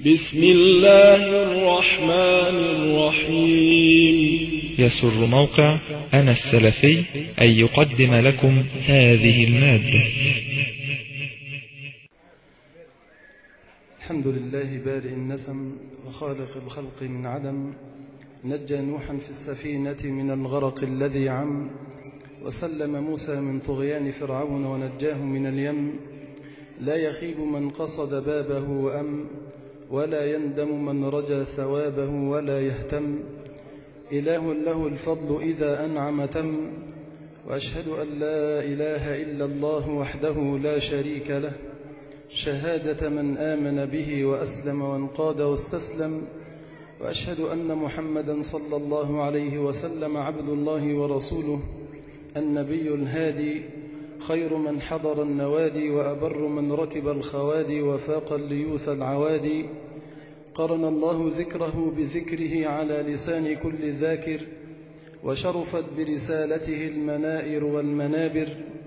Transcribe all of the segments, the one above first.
بسم الله الرحمن الرحيم. يسر موقع أنا السلفي أن يقدم لكم هذه المادة. الحمد لله بارئ النسم وخالق الخلق من عدم، نجى نوحا في السفينة من الغرق الذي عم، وسلم موسى من طغيان فرعون ونجاه من اليم. لا يخيب من قصد بابه وأم، ولا يندم من رجا ثوابه ولا يهتم. إله له الفضل إذا أنعم تم، وأشهد أن لا إله إلا الله وحده لا شريك له، شهادة من آمن به وأسلم وانقاد واستسلم. وأشهد أن محمدا صلى الله عليه وسلم عبد الله ورسوله، النبي الهادي، خير من حضر النوادي وأبر من ركب الخوادي وفاق الليوث العوادي. قرن الله ذكره بذكره على لسان كل ذاكر، وشرفت برسالته المنائر والمنابر.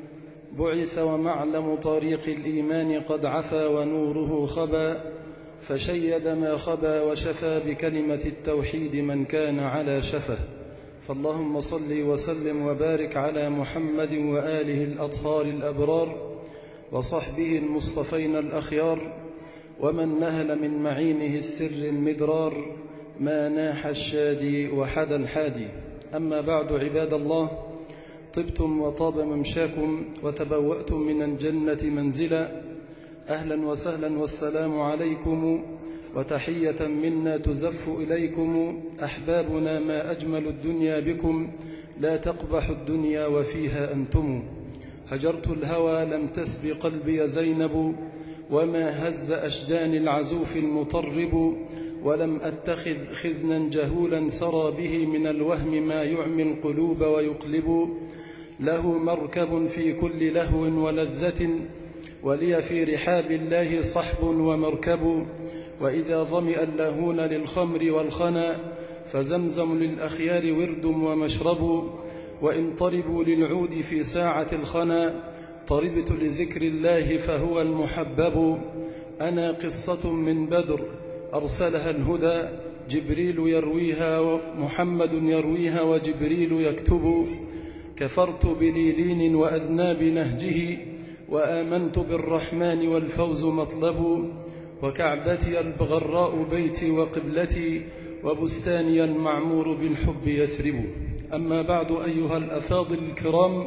بعث ومعلم طريق الإيمان قد عفا ونوره خبا، فشيد ما خبا وشفى بكلمة التوحيد من كان على شفه. فاللهم صل وسلم وبارك على محمد وآله الأطهار الأبرار، وصحبه المصطفين الأخيار، ومن نهل من معينه السر المدرار، ما ناح الشادي وحد الحادي. أما بعد، عباد الله، طبتم وطاب ممشاكم وتبوأتم من الجنة منزلا. أهلا وسهلا والسلام عليكم، وتحية منا تزف إليكم. أحبابنا، ما أجمل الدنيا بكم، لا تقبح الدنيا وفيها أنتم. هجرت الهوى لم تسب قلبي زينب، وما هز أشجان العزوف المطرب. ولم أتخذ خزنا جهولا سرى به من الوهم ما يعمي القلوب ويقلب. له مركب في كل لهو ولذة، ولي في رحاب الله صحب ومركب. وإذا ظمئ اللاهون للخمر والخنا، فزمزم للأخيار ورد ومشرب. وإن طربوا للعود في ساعة الخنا، طربت لذكر الله فهو المحبب. أنا قصة من بدر أرسلها الهدى، جبريل يرويها ومحمد يرويها وجبريل يكتب. كفرت بليلين وأذناب نهجه، وآمنت بالرحمن والفوز مطلب. وكعبتي البغراء بيتي وقبلتي، وبستاني المعمور بالحب يثرب. أما بعد، أيها الأفاضل الكرام،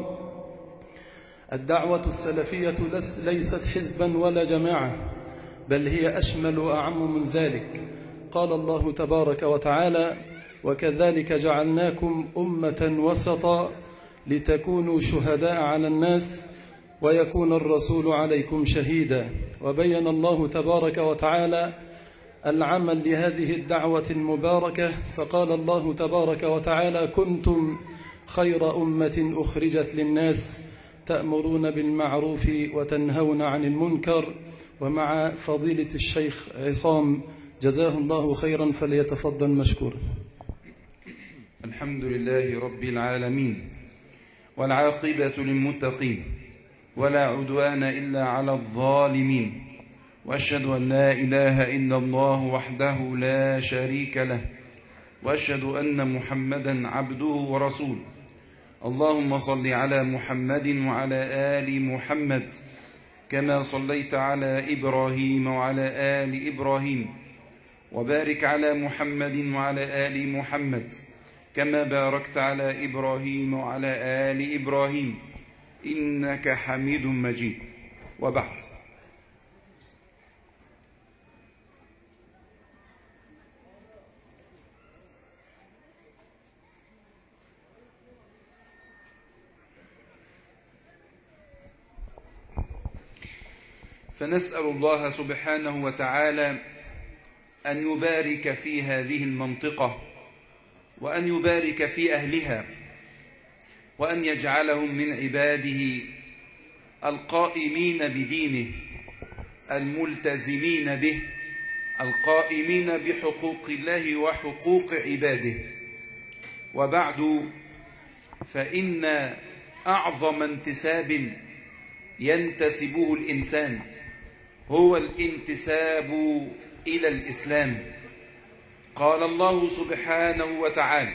الدعوة السلفية ليست حزبا ولا جماعة، بل هي أشمل وأعم من ذلك. قال الله تبارك وتعالى: وكذلك جعلناكم أمة وسطا لتكونوا شهداء على الناس ويكون الرسول عليكم شهيدا. وبين الله تبارك وتعالى العمل لهذه الدعوة المباركة، فقال الله تبارك وتعالى: كنتم خير أمة أخرجت للناس تأمرون بالمعروف وتنهون عن المنكر. ومع فضيلة الشيخ عصام جزاه الله خيرا، فليتفضل مشكورا. الحمد لله رب العالمين، والعاقبة للمتقين، ولا عدوان إلا على الظالمين. وأشهد أن لا إله إلا الله وحده لا شريك له، وأشهد أن محمدا عبده ورسوله. اللهم صل على محمد وعلى آل محمد، كما صليت على إبراهيم وعلى آل إبراهيم، وبارك على محمد وعلى آل محمد، كما باركت على إبراهيم وعلى آل إبراهيم، إنك حميد مجيد. وبعد، فنسأل الله سبحانه وتعالى أن يبارك في هذه المنطقة، وأن يبارك في أهلها، وأن يجعلهم من عباده القائمين بدينه، الملتزمين به، القائمين بحقوق الله وحقوق عباده. وبعد، فإن أعظم انتساب ينتسبه الإنسان هو الانتساب إلى الإسلام. قال الله سبحانه وتعالى: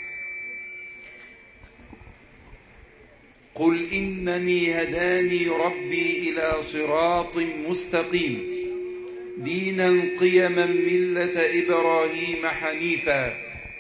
قل إنني هداني ربي إلى صراط مستقيم دينا قيما ملة إبراهيم حنيفا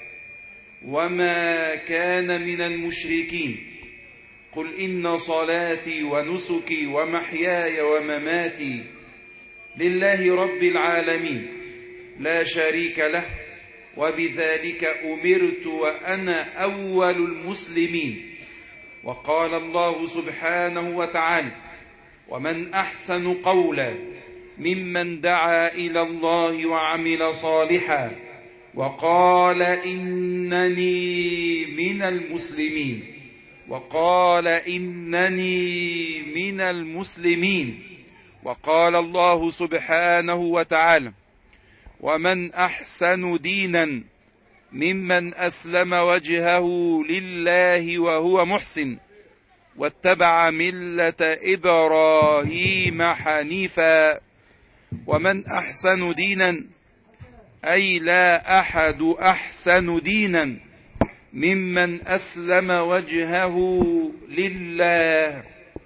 وما كان من المشركين قل إن صلاتي ونسكي ومحياي ومماتي لله رب العالمين لا شريك له وبذلك أمرت وأنا أول المسلمين. وقال الله سبحانه وتعالى: ومن أحسن قولا ممن دعا إلى الله وعمل صالحا وقال إنني من المسلمين. وقال إنني من المسلمين. وقال الله سبحانه وتعالى: ومن أحسن دينا ممن أسلم وجهه لله وهو محسن واتبع ملة إبراهيم حنيفا. ومن أحسن دينا أي لا أحد أحسن دينا ممن أسلم وجهه لله،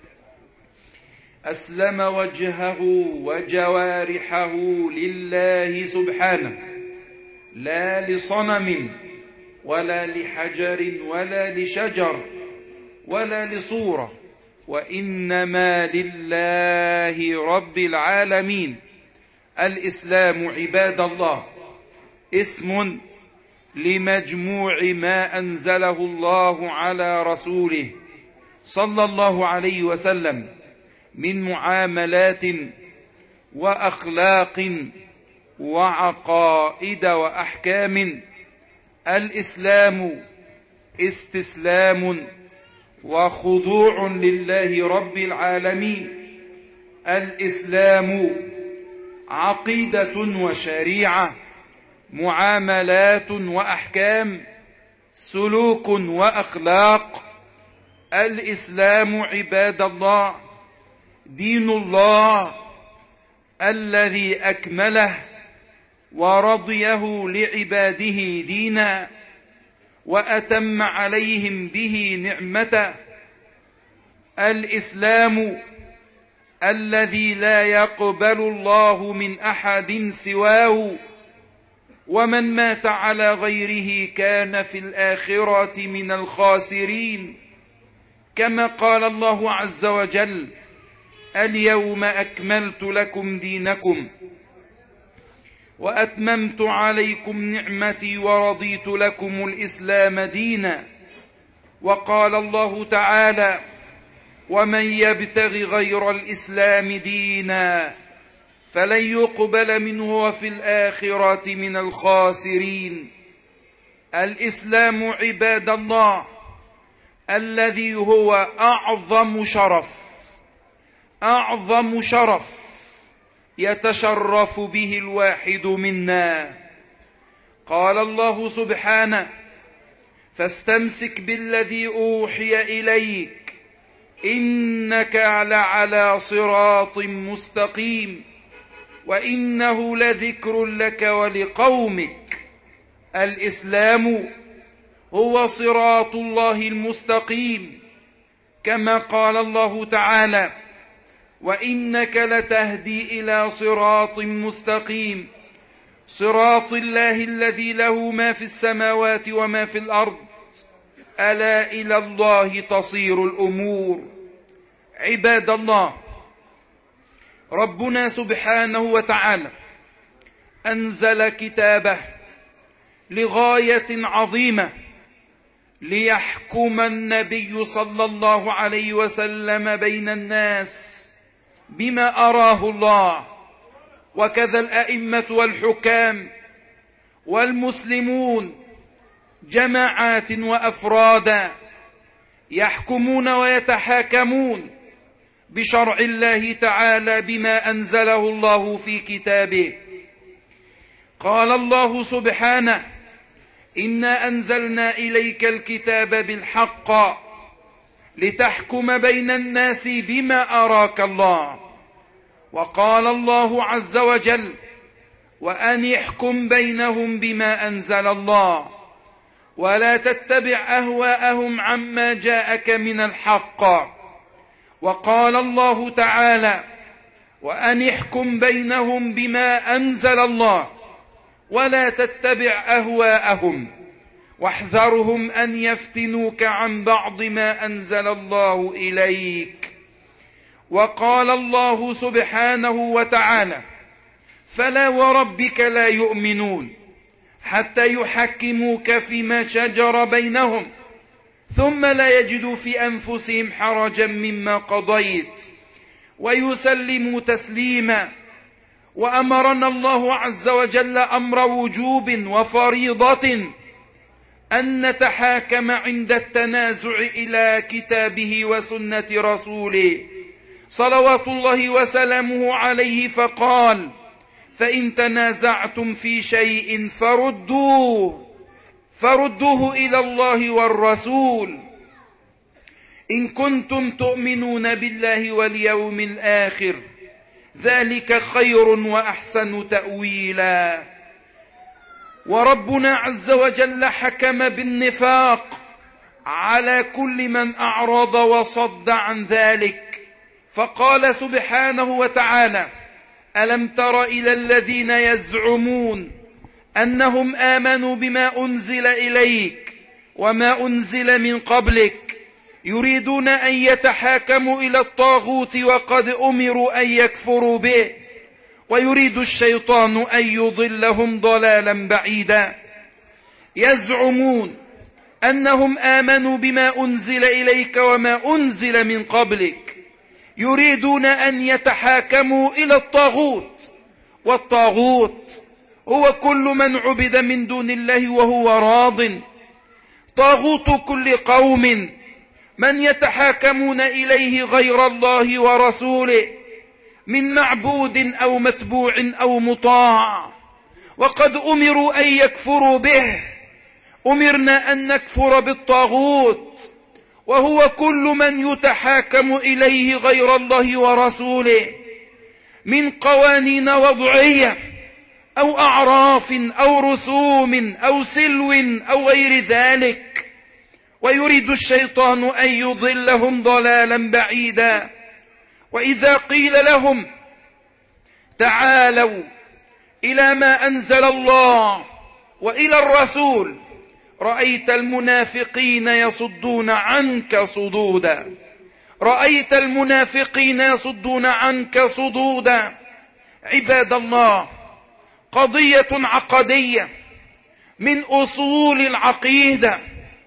أسلم وجهه وجوارحه لله سبحانه، لا لصنم ولا لحجر ولا لشجر ولا لصورة، وإنما لله رب العالمين. الإسلام عباد الله اسم لمجموع ما أنزله الله على رسوله صلى الله عليه وسلم من معاملات وأخلاق وعقائد وأحكام. الإسلام استسلام وخضوع لله رب العالمين. الإسلام عقيدة وشريعة، معاملات وأحكام، سلوك وأخلاق. الإسلام عباد الله دين الله الذي أكمله ورضيه لعباده دينا وأتم عليهم به نعمته. الإسلام الذي لا يقبل الله من أحد سواه، ومن مات على غيره كان في الآخرة من الخاسرين، كما قال الله عز وجل: اليوم أكملت لكم دينكم وأتممت عليكم نعمتي ورضيت لكم الإسلام دينا. وقال الله تعالى: ومن يبتغ غير الإسلام دينا فلن يقبل منه وفي الآخرة من الخاسرين. الإسلام عباد الله الذي هو أعظم شرف يتشرف به الواحد منا. قال الله سبحانه: فاستمسك بالذي أوحي إليك إنك لعلى صراط مستقيم وإنه لذكر لك ولقومك. الإسلام هو صراط الله المستقيم، كما قال الله تعالى: وإنك لتهدي إلى صراط مستقيم صراط الله الذي له ما في السماوات وما في الأرض ألا إلى الله تصير الأمور. عباد الله، ربنا سبحانه وتعالى أنزل كتابه لغاية عظيمة ليحكم النبي صلى الله عليه وسلم بين الناس بما أراه الله، وكذا الأئمة والحكام والمسلمون جماعات وأفرادا يحكمون ويتحاكمون بشرع الله تعالى بما أنزله الله في كتابه. قال الله سبحانه: إنا أنزلنا إليك الكتاب بالحق لتحكم بين الناس بما أراك الله. وقال الله عز وجل: وأن يحكم بينهم بما أنزل الله ولا تتبع أهواءهم عما جاءك من الحق. وقال الله تعالى: وأن يحكم بينهم بما أنزل الله ولا تتبع أهواءهم واحذرهم أن يفتنوك عن بعض ما أنزل الله إليك. وقال الله سبحانه وتعالى: فلا وربك لا يؤمنون حتى يحكموك فيما شجر بينهم ثم لا يجدوا في أنفسهم حرجا مما قضيت ويسلموا تسليما. وأمرنا الله عز وجل أمر وجوب وفريضة أن نتحاكم عند التنازع إلى كتابه وسنة رسوله صلوات الله وسلامه عليه، فقال: فإن تنازعتم في شيء فردوه إلى الله والرسول إن كنتم تؤمنون بالله واليوم الآخر ذلك خير وأحسن تأويلا. وربنا عز وجل حكم بالنفاق على كل من أعرض وصد عن ذلك، فقال سبحانه وتعالى: ألم تر إلى الذين يزعمون أنهم آمنوا بما أنزل إليك وما أنزل من قبلك يريدون أن يتحاكموا إلى الطاغوت وقد أمروا أن يكفروا به ويريد الشيطان أن يضلهم ضلالا بعيدا. يزعمون أنهم آمنوا بما أنزل إليك وما أنزل من قبلك يريدون أن يتحاكموا إلى الطاغوت، والطاغوت هو كل من عبد من دون الله وهو راض. طاغوت كل قوم من يتحاكمون إليه غير الله ورسوله من معبود أو متبوع أو مطاع، وقد أمروا أن يكفروا به. أمرنا أن نكفر بالطاغوت وهو كل من يتحاكم إليه غير الله ورسوله من قوانين وضعية أو أعراف أو رسوم أو سلو أو غير ذلك، ويريد الشيطان أن يضلهم ضلالا بعيدا. وإذا قيل لهم تعالوا إلى ما أنزل الله وإلى الرسول رأيت المنافقين يصدون عنك صدودا. رأيت المنافقين يصدون عنك صدودا. عباد الله، قضية عقدية من أصول العقيدة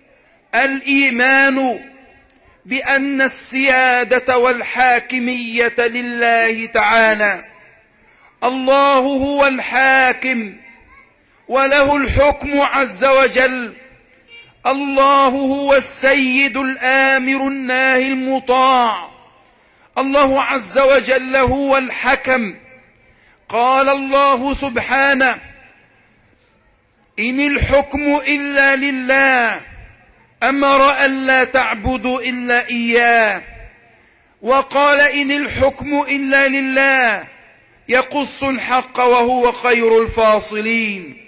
الإيمان بأن السيادة والحاكمية لله تعالى. الله هو الحاكم وله الحكم عز وجل. الله هو السيد الآمر الناهي المطاع. الله عز وجل هو الحكم. قال الله سبحانه: إن الحكم إلا لله أمر ألا تعبدوا إلا إياه. وقال: إن الحكم إلا لله يقص الحق وهو خير الفاصلين.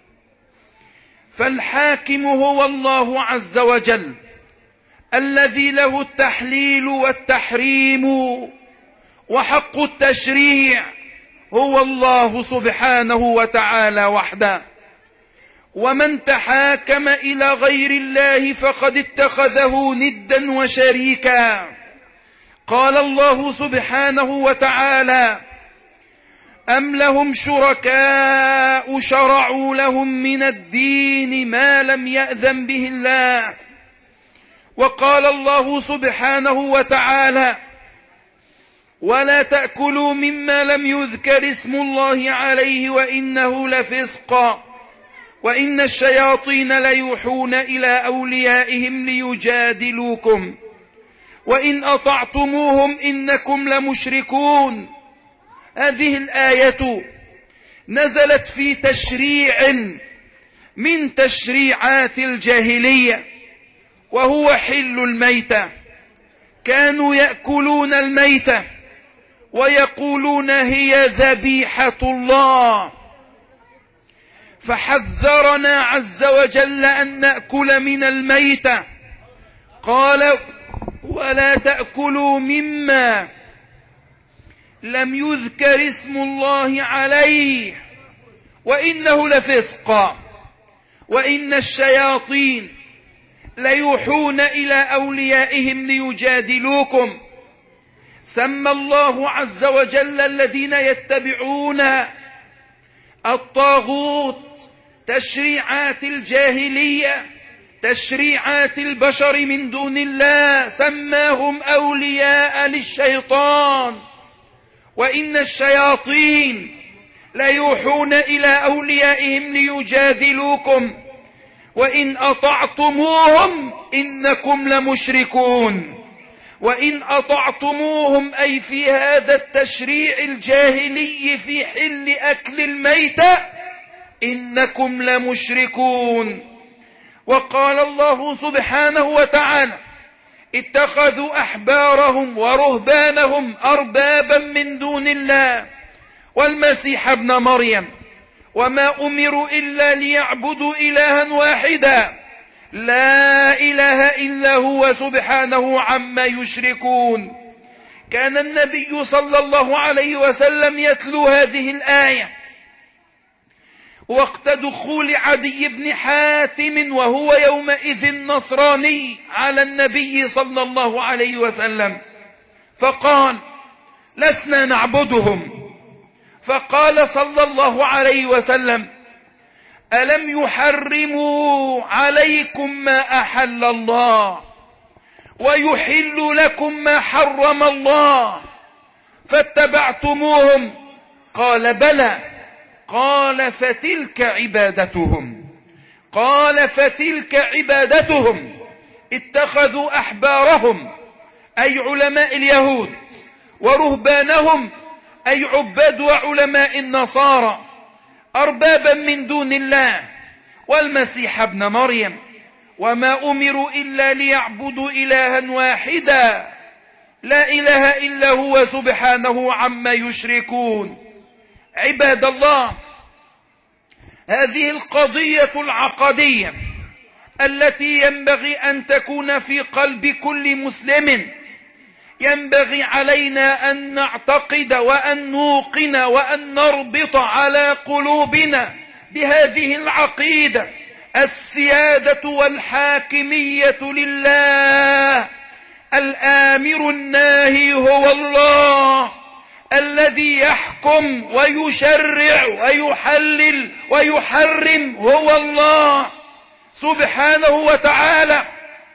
فالحاكم هو الله عز وجل الذي له التحليل والتحريم، وحق التشريع هو الله سبحانه وتعالى وحده. ومن تحاكم إلى غير الله فقد اتخذه ندا وشريكا. قال الله سبحانه وتعالى: أم لهم شركاء شرعوا لهم من الدين ما لم يأذن به الله. وقال الله سبحانه وتعالى: ولا تأكلوا مما لم يذكر اسم الله عليه وإنه لفسق وإن الشياطين ليوحون إلى أوليائهم ليجادلوكم وإن أطعتموهم إنكم لمشركون. هذه الآية نزلت في تشريع من تشريعات الجاهلية وهو حل الميتة. كانوا يأكلون الميتة ويقولون هي ذبيحة الله فحذرنا عز وجل أن نأكل من الميتة. قال: ولا تأكلوا مما لم يذكر اسم الله عليه وإنه لفسق وإن الشياطين ليوحون إلى أوليائهم ليجادلوكم. سمى الله عز وجل الذين يتبعون الطاغوت تشريعات الجاهلية، تشريعات البشر من دون الله، سماهم أولياء للشيطان. وإن الشياطين ليوحون إلى أوليائهم ليجادلوكم وإن أطعتموهم إنكم لمشركون. وإن أطعتموهم أي في هذا التشريع الجاهلي في حل أكل الميتة إنكم لمشركون. وقال الله سبحانه وتعالى: اتخذوا أحبارهم ورهبانهم أربابا من دون الله والمسيح ابن مريم وما أمروا إلا ليعبدوا إلها واحدا لا إله إلا هو سبحانه عما يشركون. كان النبي صلى الله عليه وسلم يتلو هذه الآية وقت دخول عدي بن حاتم وهو يومئذ نصراني على النبي صلى الله عليه وسلم، فقال: لسنا نعبدهم. فقال صلى الله عليه وسلم: ألم يحرموا عليكم ما أحل الله ويحل لكم ما حرم الله فاتبعتموهم؟ قال: بلى. قال: فتلك عبادتهم. قال: فتلك عبادتهم. اتخذوا أحبارهم أي علماء اليهود ورهبانهم أي عباد وعلماء النصارى أربابا من دون الله والمسيح ابن مريم وما أمروا إلا ليعبدوا إلها واحدا لا إله إلا هو سبحانه عما يشركون. عباد الله، هذه القضية العقدية التي ينبغي أن تكون في قلب كل مسلم، ينبغي علينا أن نعتقد وأن نوقن وأن نربط على قلوبنا بهذه العقيدة: السيادة والحاكمية لله، الآمر الناهي هو الله، الذي يحكم ويشرع ويحلل ويحرم هو الله سبحانه وتعالى.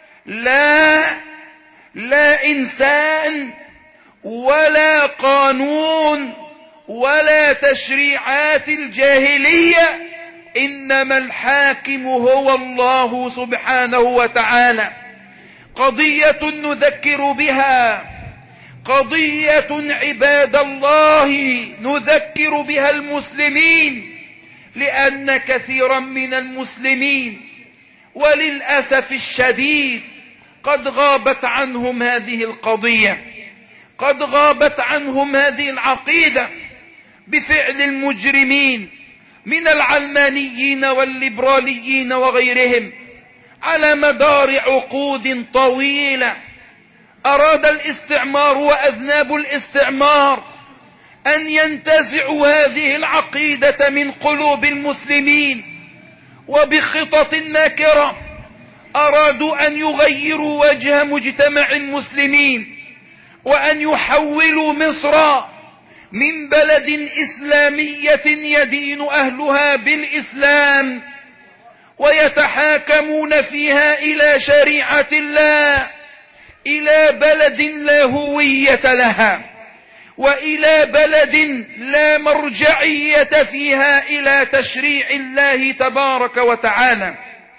لا إنسان ولا قانون ولا تشريعات الجاهلية، إنما الحاكم هو الله سبحانه وتعالى. قضية نذكر بها، قضية عباد الله نذكر بها المسلمين، لأن كثيرا من المسلمين وللأسف الشديد قد غابت عنهم هذه القضية، قد غابت عنهم هذه العقيدة بفعل المجرمين من العلمانيين والليبراليين وغيرهم على مدار عقود طويلة. أراد الاستعمار وأذناب الاستعمار أن ينتزعوا هذه العقيدة من قلوب المسلمين، وبخطط ماكرة أرادوا أن يغيروا وجه مجتمع المسلمين وأن يحولوا مصر من بلد إسلامية يدين أهلها بالإسلام ويتحاكمون فيها إلى شريعة الله، إلى بلد لا هوية لها، وإلى بلد لا مرجعية فيها إلى تشريع الله تبارك وتعالى.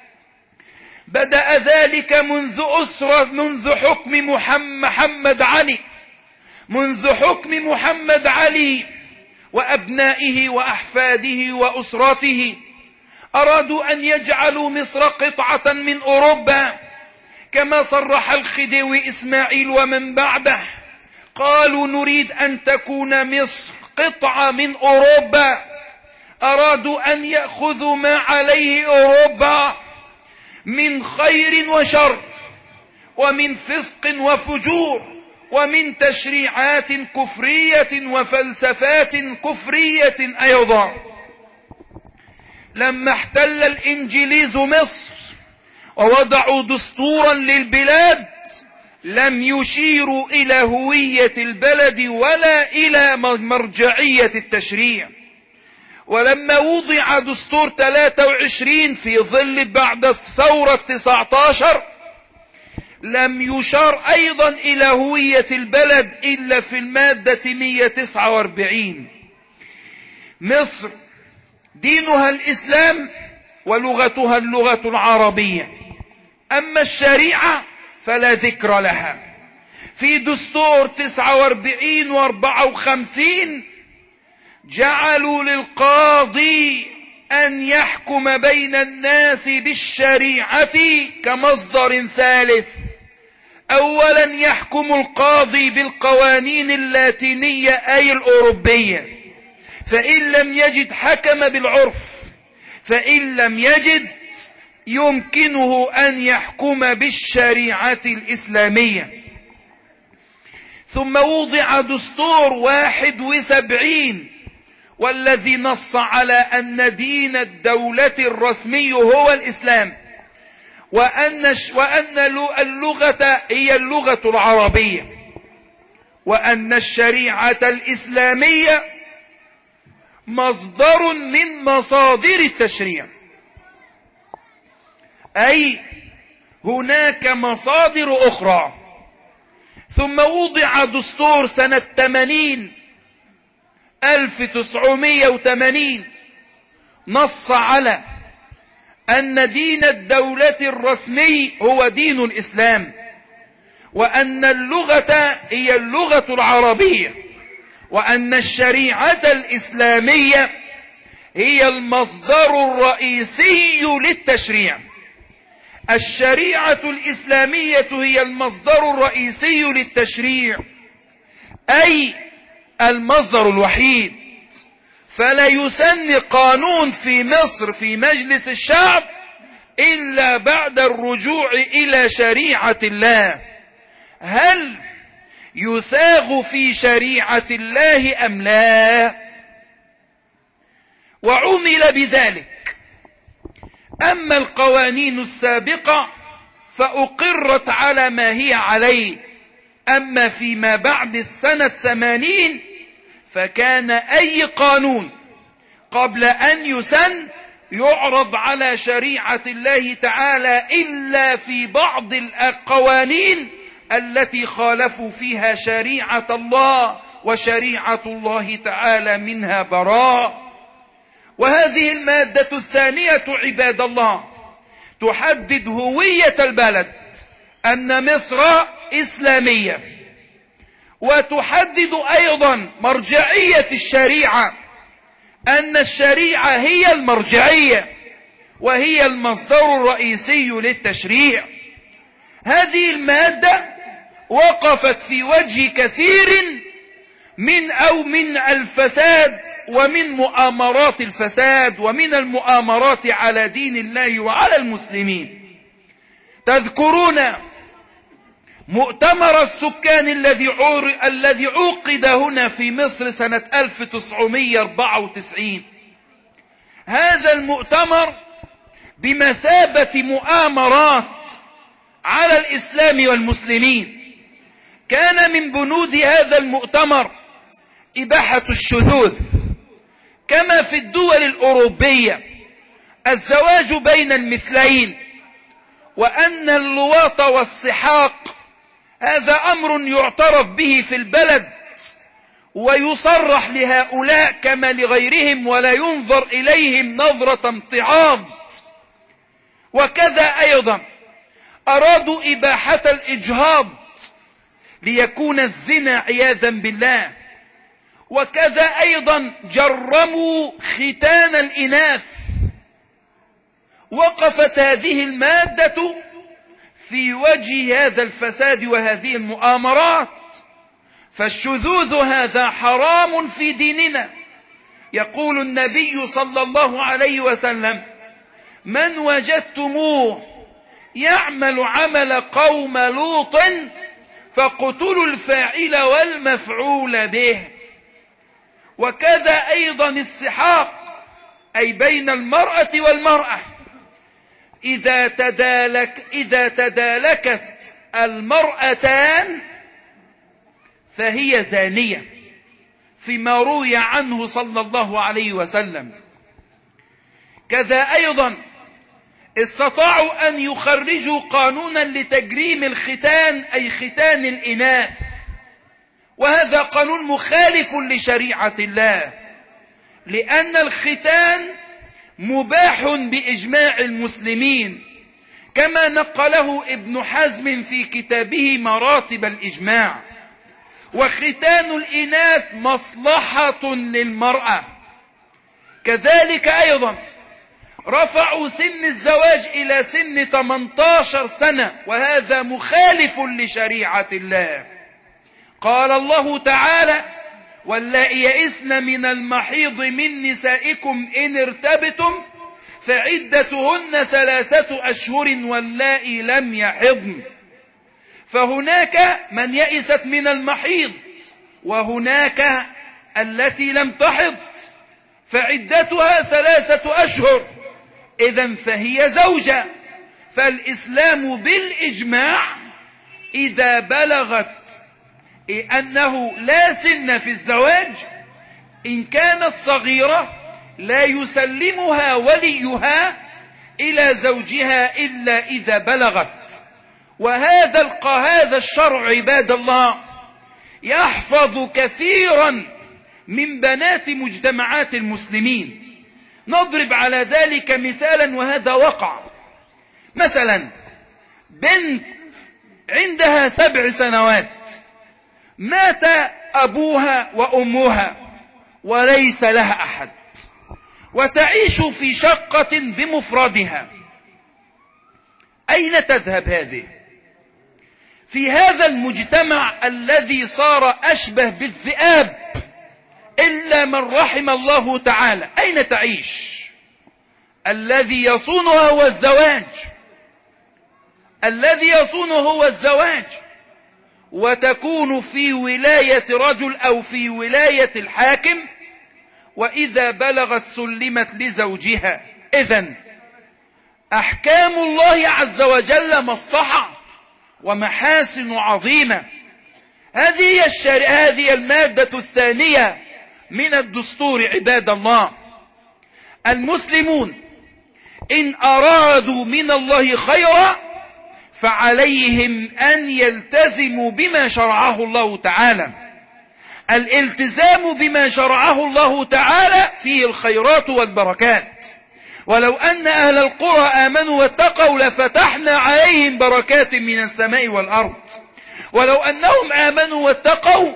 بدأ ذلك منذ حكم محمد علي وأبنائه وأحفاده وأسرته. أرادوا أن يجعلوا مصر قطعة من أوروبا كما صرح الخديوي إسماعيل ومن بعده، قالوا: نريد أن تكون مصر قطعة من أوروبا. أرادوا أن يأخذوا ما عليه أوروبا من خير وشر، ومن فسق وفجور، ومن تشريعات كفرية وفلسفات كفرية أيضا. لما احتل الإنجليز مصر ووضعوا دستورا للبلاد لم يشيروا إلى هوية البلد ولا إلى مرجعية التشريع. ولما وضع دستور 23 في ظل بعد الثورة 19 لم يشار أيضا إلى هوية البلد إلا في المادة 149. مصر دينها الإسلام ولغتها اللغة العربية، أما الشريعة فلا ذكر لها. في دستور 49 و54 جعلوا للقاضي أن يحكم بين الناس بالشريعة كمصدر ثالث. أولا يحكم القاضي بالقوانين اللاتينية أي الأوروبية، فإن لم يجد حكم بالعرف، فإن لم يجد يمكنه أن يحكم بالشريعة الإسلامية. ثم وضع دستور 71 والذي نص على أن دين الدولة الرسمي هو الإسلام، وأن اللغة هي اللغة العربية، وأن الشريعة الإسلامية مصدر من مصادر التشريع، أي هناك مصادر أخرى. ثم وضع دستور سنة 1980 نص على أن دين الدولة الرسمي هو دين الإسلام، وأن اللغة هي اللغة العربية، وأن الشريعة الإسلامية هي المصدر الرئيسي للتشريع. الشريعة الإسلامية هي المصدر الرئيسي للتشريع، أي المصدر الوحيد. فلا يسن قانون في مصر في مجلس الشعب إلا بعد الرجوع إلى شريعة الله. هل يساغ في شريعة الله أم لا؟ وعمل بذلك. أما القوانين السابقة فأقرت على ما هي عليه، أما فيما بعد سنة 80 فكان أي قانون قبل أن يسن يعرض على شريعة الله تعالى إلا في بعض القوانين التي خالفوا فيها شريعة الله، وشريعة الله تعالى منها براء. وهذه المادة الثانية عباد الله تحدد هوية البلد، أن مصر إسلامية، وتحدد أيضا مرجعية الشريعة، أن الشريعة هي المرجعية وهي المصدر الرئيسي للتشريع. هذه المادة وقفت في وجه كثير من الفساد ومن مؤامرات الفساد ومن المؤامرات على دين الله وعلى المسلمين. تذكرون مؤتمر السكان الذي عقد هنا في مصر سنة 1994. هذا المؤتمر بمثابة مؤامرات على الإسلام والمسلمين. كان من بنود هذا المؤتمر إباحة الشذوذ كما في الدول الأوروبية، الزواج بين المثلين، وأن اللواط والسحاق هذا أمر يعترف به في البلد ويصرح لهؤلاء كما لغيرهم، ولا ينظر إليهم نظرة امتعاض. وكذا أيضا أرادوا إباحة الإجهاض ليكون الزنا عياذا بالله. وكذا أيضا جرموا ختان الإناث. وقفت هذه المادة في وجه هذا الفساد وهذه المؤامرات. فالشذوذ هذا حرام في ديننا، يقول النبي صلى الله عليه وسلم: من وجدتموه يعمل عمل قوم لوط فاقتلوا الفاعل والمفعول به. وكذا أيضا السحاق، أي بين المرأة والمرأة، إذا تدالكت المرأتان فهي زانية، فيما روي عنه صلى الله عليه وسلم. كذا أيضا استطاعوا أن يخرجوا قانونا لتجريم الختان، أي ختان الإناث، وهذا قانون مخالف لشريعة الله، لأن الختان مباح بإجماع المسلمين، كما نقله ابن حزم في كتابه مراتب الإجماع. وختان الإناث مصلحة للمرأة. كذلك أيضا رفعوا سن الزواج إلى سن 18 سنة، وهذا مخالف لشريعة الله. قال الله تعالى: واللائي يئسن من المحيض من نسائكم إن ارتبتم فعدتهن 3 أشهر واللائي لم يحضن. فهناك من يئست من المحيض، وهناك التي لم تحض فعدتها 3 أشهر، إذن فهي زوجة. فالإسلام بالإجماع إذا بلغت أنه لا سن في الزواج، إن كانت صغيرة لا يسلمها وليها إلى زوجها إلا إذا بلغت. وهذا الشرع عباد الله يحفظ كثيرا من بنات مجتمعات المسلمين. نضرب على ذلك مثالا، وهذا وقع. مثلا بنت عندها 7 سنوات، مات أبوها وأمها وليس لها أحد، وتعيش في شقة بمفردها. أين تذهب هذه؟ في هذا المجتمع الذي صار أشبه بالذئاب إلا من رحم الله تعالى، أين تعيش؟ الذي يصونها هو الزواج، الذي يصونه هو الزواج، وتكون في ولاية رجل أو في ولاية الحاكم، وإذا بلغت سلمت لزوجها. إذن أحكام الله عز وجل مصلحة ومحاسن عظيمة. هذه المادة الثانية من الدستور عباد الله. المسلمون إن أرادوا من الله خيرا فعليهم أن يلتزموا بما شرعه الله تعالى. الالتزام بما شرعه الله تعالى فيه الخيرات والبركات. ولو أن أهل القرى آمنوا واتقوا لفتحنا عليهم بركات من السماء والأرض. ولو أنهم آمنوا واتقوا،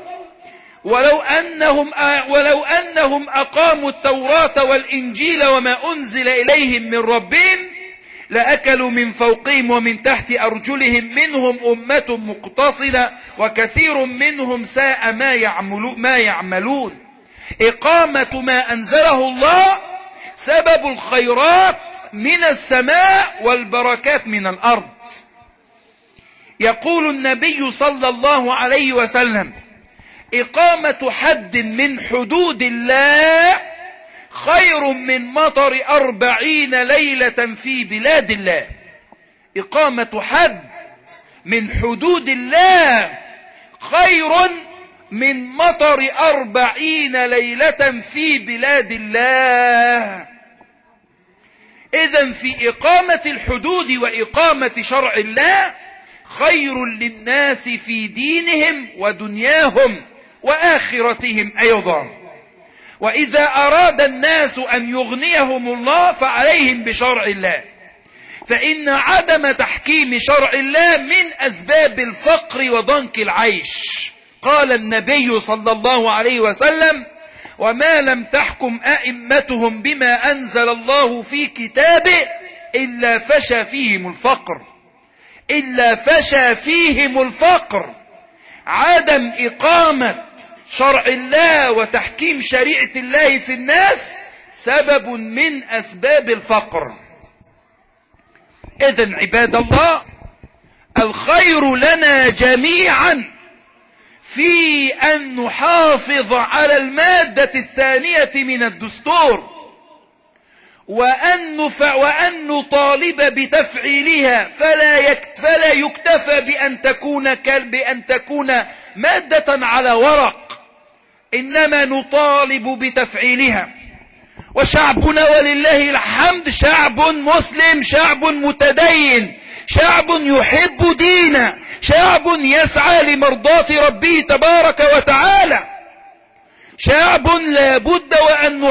ولو أنهم أقاموا التوراة والإنجيل وما أنزل إليهم من ربهم لأكلوا من فوقهم ومن تحت أرجلهم منهم أمة مقتصدة وكثير منهم ساء ما يعملون. إقامة ما أنزله الله سبب الخيرات من السماء والبركات من الأرض. يقول النبي صلى الله عليه وسلم: إقامة حد من حدود الله خير من مطر 40 ليلة في بلاد الله. إقامة حد من حدود الله خير من مطر 40 ليلة في بلاد الله. إذن في إقامة الحدود وإقامة شرع الله خير للناس في دينهم ودنياهم وآخرتهم أيضا. وإذا أراد الناس أن يغنيهم الله فعليهم بشرع الله، فإن عدم تحكيم شرع الله من أسباب الفقر وضنك العيش. قال النبي صلى الله عليه وسلم: وما لم تحكم أئمتهم بما أنزل الله في كتابه إلا فشى فيهم الفقر. عدم إقامة شرع الله وتحكيم شريعة الله في الناس سبب من أسباب الفقر. إذن عباد الله، الخير لنا جميعا في أن نحافظ على المادة الثانية من الدستور، وأن نطالب بتفعيلها، فلا يكتفى بأن تكون مادة على ورق، إنما نطالب بتفعيلها. وشعبنا ولله الحمد شعب مسلم، شعب متدين، شعب يحب دينه، شعب يسعى لمرضاة ربه تبارك وتعالى، شعب لا بد وأن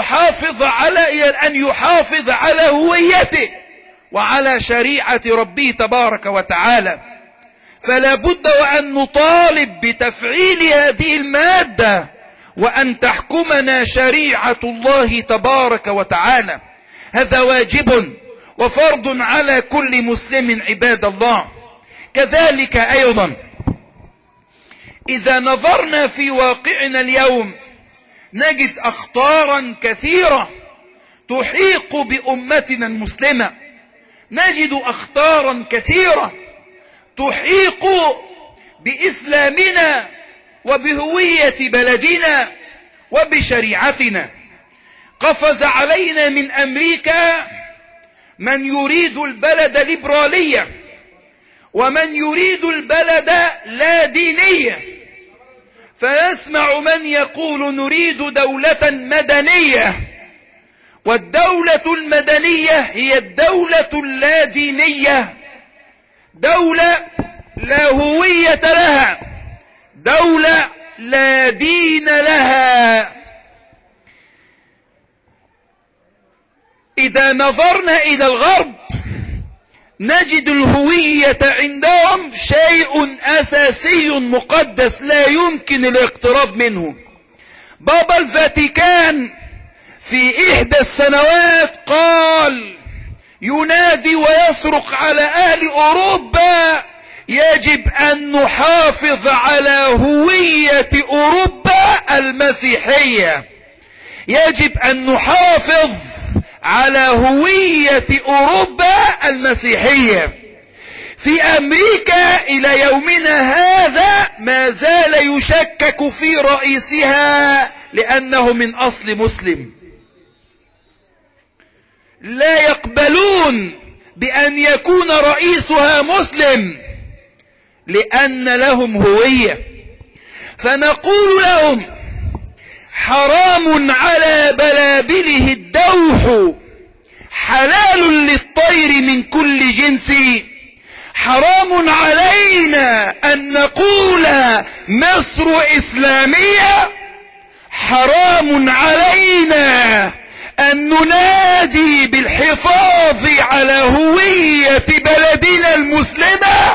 يحافظ على هويته وعلى شريعة ربه تبارك وتعالى. فلا بد وأن نطالب بتفعيل هذه المادة وأن تحكمنا شريعة الله تبارك وتعالى. هذا واجب وفرض على كل مسلم عباد الله. كذلك أيضا إذا نظرنا في واقعنا اليوم نجد أخطارا كثيرة تحيق بأمتنا المسلمة، نجد أخطارا كثيرة تحيق بإسلامنا وبهوية بلدنا وبشريعتنا. قفز علينا من أمريكا من يريد البلد ليبرالية، ومن يريد البلد لا دينية، فيسمع من يقول نريد دولة مدنية، والدولة المدنية هي الدولة اللا دينية، دولة لا هوية لها، دولة لا دين لها. إذا نظرنا إلى الغرب نجد الهوية عندهم شيء أساسي مقدس لا يمكن الاقتراب منه. بابا الفاتيكان في إحدى السنوات قال ينادي ويصرخ على أهل أوروبا يجب أن نحافظ على هوية أوروبا المسيحية، يجب أن نحافظ على هوية أوروبا المسيحية. في أمريكا إلى يومنا هذا ما زال يشكك في رئيسها لأنه من أصل مسلم، لا يقبلون بأن يكون رئيسها مسلم لأن لهم هوية. فنقول لهم حرام على بلابله الدوح، حلال للطير من كل جنس. حرام علينا أن نقول مصر إسلامية، حرام علينا أن ننادي بالحفاظ على هوية بلدنا المسلمة،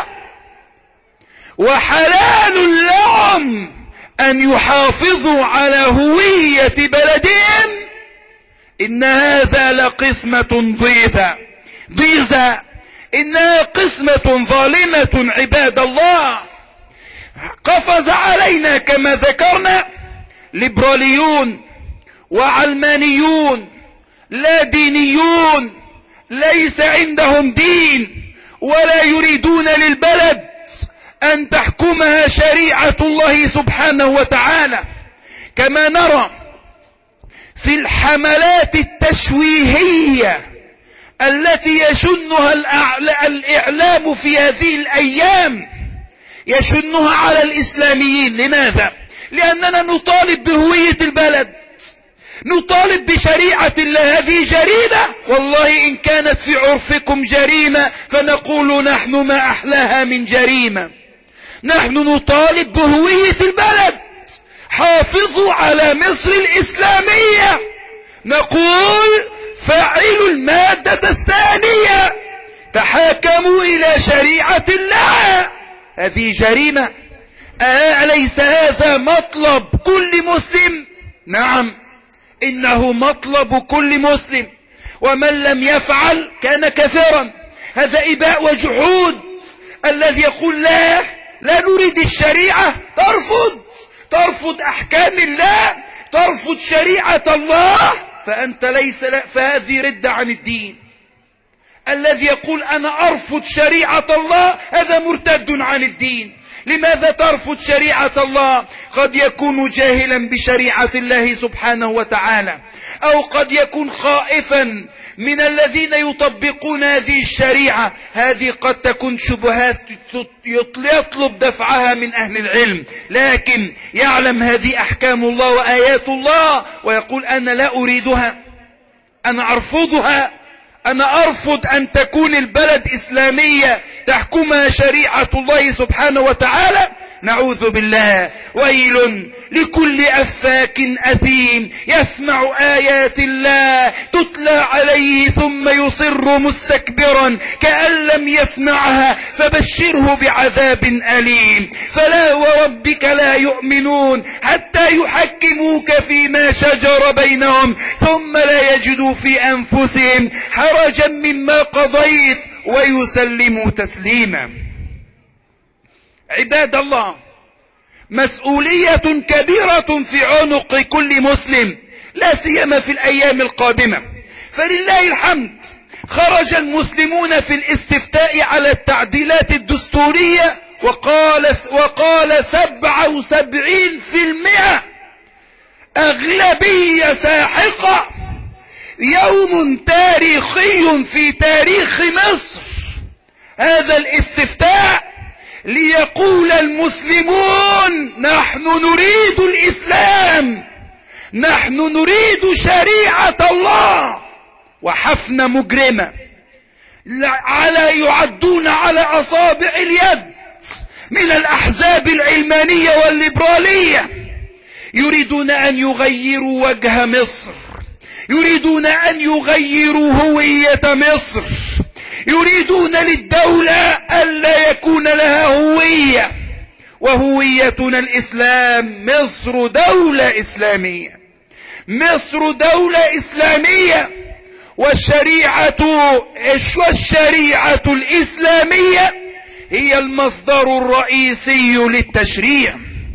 وحلال لهم أن يحافظوا على هوية بلدهم. إن هذا لقسمة ضيزة، إنها قسمة ظالمة عباد الله. قفز علينا كما ذكرنا ليبراليون وعلمانيون لا دينيون، ليس عندهم دين ولا يريدون للبلد أن تحكمها شريعة الله سبحانه وتعالى. كما نرى في الحملات التشويهية التي يشنها الإعلام في هذه الأيام، يشنها على الإسلاميين. لماذا؟ لأننا نطالب بهوية البلد، نطالب بشريعة الله. هذه جريمة، والله إن كانت في عرفكم جريمة فنقول نحن ما أحلاها من جريمة. نحن نطالب بهوية البلد، حافظوا على مصر الإسلامية. نقول فعلوا المادة الثانية، تحاكموا إلى شريعة الله. هذه جريمة. أليس هذا مطلب كل مسلم؟ نعم، إنه مطلب كل مسلم، ومن لم يفعل كان كافرا. هذا إباء وجحود. الذي يقول لا نريد الشريعة ترفض، ترفض أحكام الله، ترفض شريعة الله، فأنت فهذه ردة عن الدين. الذي يقول أنا أرفض شريعة الله هذا مرتد عن الدين. لماذا ترفض شريعة الله؟ قد يكون جاهلا بشريعة الله سبحانه وتعالى، أو قد يكون خائفا من الذين يطبقون هذه الشريعة. هذه قد تكون شبهات يطلب دفعها من أهل العلم، لكن يعلم هذه أحكام الله وآيات الله ويقول أنا لا أريدها، أنا أرفضها، أنا أرفض أن تكون البلد إسلامية تحكمها شريعة الله سبحانه وتعالى. نعوذ بالله. ويل لكل أفاك أثيم يسمع آيات الله تتلى عليه ثم يصر مستكبرا كأن لم يسمعها فبشره بعذاب أليم. فلا وربك لا يؤمنون حتى يحكموك فيما شجر بينهم ثم لا يجدوا في أنفسهم حرجا مما قضيت ويسلموا تسليما. عباد الله، مسؤولية كبيرة في عنق كل مسلم، لا سيما في الأيام القادمة. فلله الحمد خرج المسلمون في الاستفتاء على التعديلات الدستورية وقال 77% أغلبية ساحقة. يوم تاريخي في تاريخ مصر هذا الاستفتاء ليقول المسلمون نحن نريد الإسلام، نحن نريد شريعة الله. وحفنة مجرمة يعدون على أصابع اليد من الأحزاب العلمانية والليبرالية يريدون أن يغيروا وجه مصر، يريدون أن يغيروا هوية مصر، يريدون للدولة ألا يكون لها هوية، وهويتنا الإسلام. مصر دولة إسلامية، مصر دولة إسلامية، والشريعة الإسلامية هي المصدر الرئيسي للتشريع.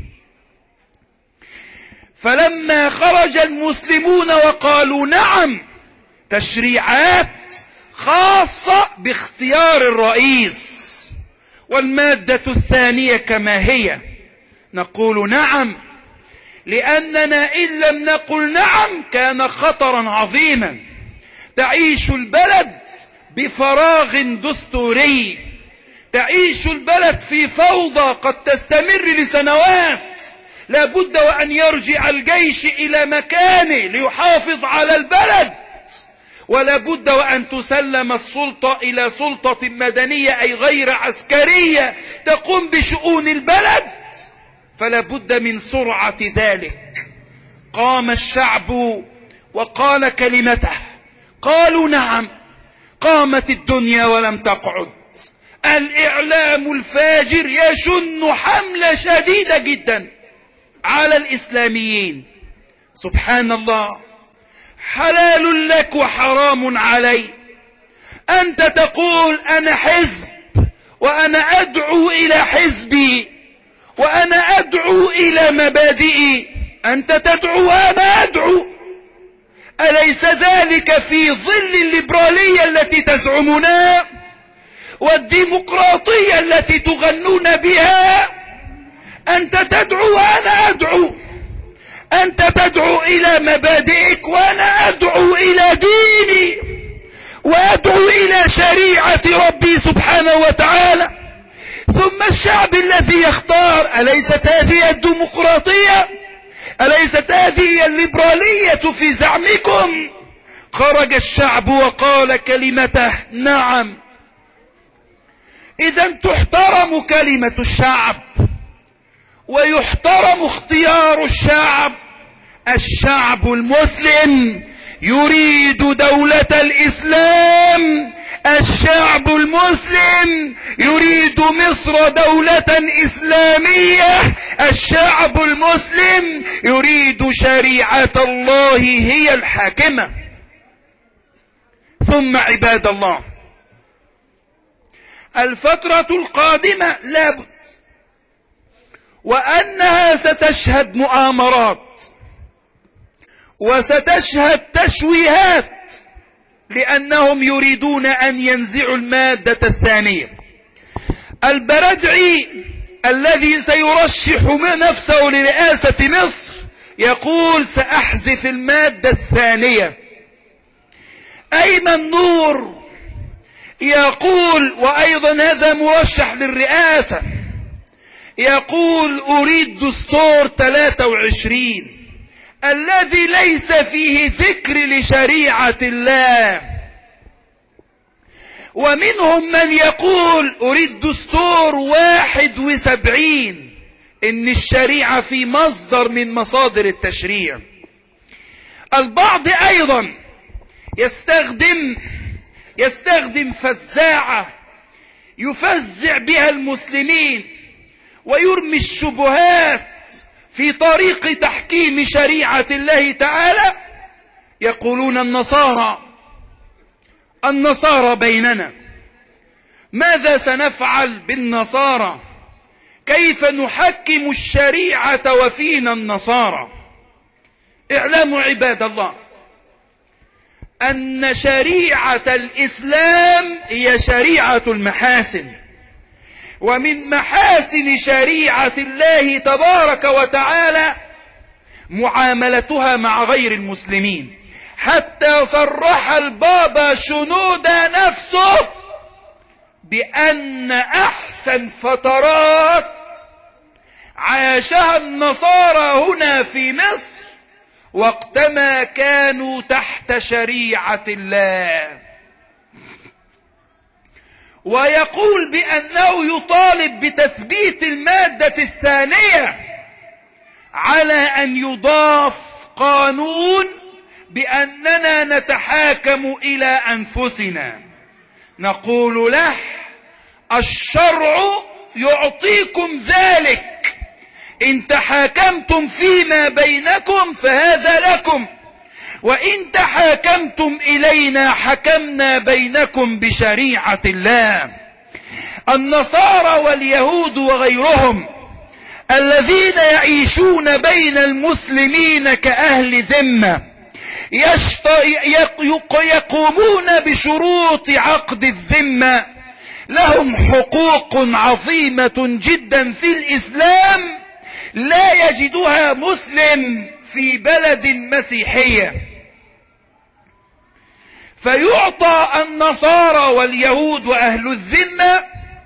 فلما خرج المسلمون وقالوا نعم تشريعات خاصة باختيار الرئيس، والمادة الثانية كما هي، نقول نعم، لأننا إن لم نقل نعم كان خطرا عظيما. تعيش البلد بفراغ دستوري، تعيش البلد في فوضى قد تستمر لسنوات. لا بد وأن يرجع الجيش إلى مكانه ليحافظ على البلد، ولا بد وأن تسلم السلطة إلى سلطة مدنية أي غير عسكرية تقوم بشؤون البلد. فلا بد من سرعة ذلك. قام الشعب وقال كلمته، قالوا نعم. قامت الدنيا ولم تقعد. الإعلام الفاجر يشن حملة شديدة جدا على الإسلاميين. سبحان الله، حلال لك وحرام علي. أنت تقول أنا حزب وأنا أدعو إلى حزبي وأنا أدعو إلى مبادئي، أنت تدعو وأنا أدعو. أليس ذلك في ظل الليبرالية التي تزعمونها والديمقراطية التي تغنون بها؟ أنت تدعو وأنا أدعو، أنت تدعو إلى مبادئك وأنا أدعو إلى ديني وأدعو إلى شريعة ربي سبحانه وتعالى. ثم الشعب الذي يختار. أليست هذه الديمقراطية؟ أليست هذه الليبرالية في زعمكم؟ خرج الشعب وقال كلمته نعم. إذا تحترم كلمة الشعب ويحترم اختيار الشعب. الشعب المسلم يريد دولة الإسلام، الشعب المسلم يريد مصر دولة إسلامية، الشعب المسلم يريد شريعة الله هي الحاكمة. ثم عباد الله، الفترة القادمة لابد وأنها ستشهد مؤامرات وستشهد تشويهات، لأنهم يريدون أن ينزعوا المادة الثانية. البردعي الذي سيرشح نفسه لرئاسة مصر يقول سأحذف المادة الثانية. أيمن نور يقول، وأيضا هذا مرشح للرئاسة، يقول أريد دستور 23 الذي ليس فيه ذكر لشريعة الله. ومنهم من يقول أريد دستور 71 إن الشريعة في مصدر من مصادر التشريع. البعض أيضا يستخدم فزاعة يفزع بها المسلمين ويرمي الشبهات في طريق تحكيم شريعة الله تعالى. يقولون النصارى بيننا، ماذا سنفعل بالنصارى؟ كيف نحكم الشريعة وفينا النصارى؟ اعلموا عباد الله أن شريعة الإسلام هي شريعة المحاسن، ومن محاسن شريعة الله تبارك وتعالى معاملتها مع غير المسلمين، حتى صرح البابا شنودة نفسه بأن أحسن فترات عاشها النصارى هنا في مصر وقتما كانوا تحت شريعة الله. ويقول بأنه يطالب بتثبيت المادة الثانية على أن يضاف قانون بأننا نتحاكم إلى أنفسنا. نقول له الشرع يعطيكم ذلك، إن تحاكمتم فيما بينكم فهذا لكم، وإن تحاكمتم إلينا حكمنا بينكم بشريعة الله. النصارى واليهود وغيرهم الذين يعيشون بين المسلمين كأهل ذمة يقومون بشروط عقد الذمة، لهم حقوق عظيمة جدا في الإسلام لا يجدها مسلم في بلد مسيحية. فيعطى النصارى واليهود وأهل الذمة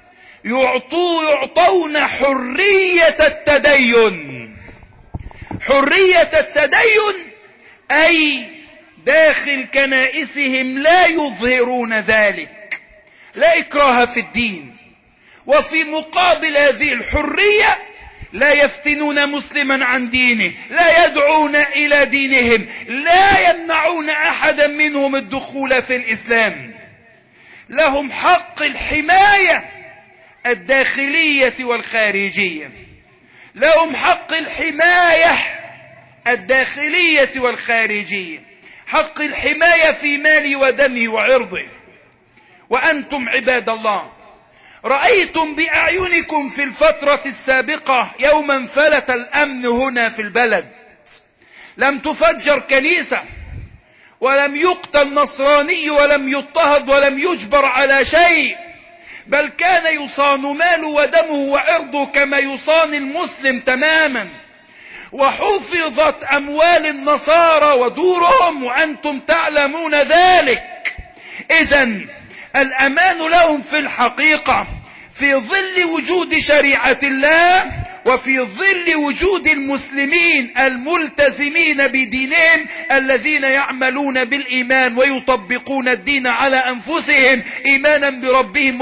يعطون حرية التدين. حرية التدين أي داخل كنائسهم لا يظهرون ذلك، لا إكراه في الدين. وفي مقابل هذه الحرية لا يفتنون مسلما عن دينه، لا يدعون إلى دينهم، لا يمنعون أحدا منهم الدخول في الإسلام. لهم حق الحماية الداخلية والخارجية، لهم حق الحماية الداخلية والخارجية، حق الحماية في مالي ودمي وعرضه. وأنتم عباد الله رأيتم بأعينكم في الفترة السابقة يوما انفلت الأمن هنا في البلد، لم تفجر كنيسة، ولم يقتل نصراني، ولم يضطهد، ولم يجبر على شيء، بل كان يصان ماله ودمه وعرضه كما يصان المسلم تماما. وحفظت أموال النصارى ودورهم وأنتم تعلمون ذلك. إذن الأمان لهم في الحقيقة في ظل وجود شريعة الله، وفي ظل وجود المسلمين الملتزمين بدينهم الذين يعملون بالإيمان ويطبقون الدين على أنفسهم إيمانا بربهم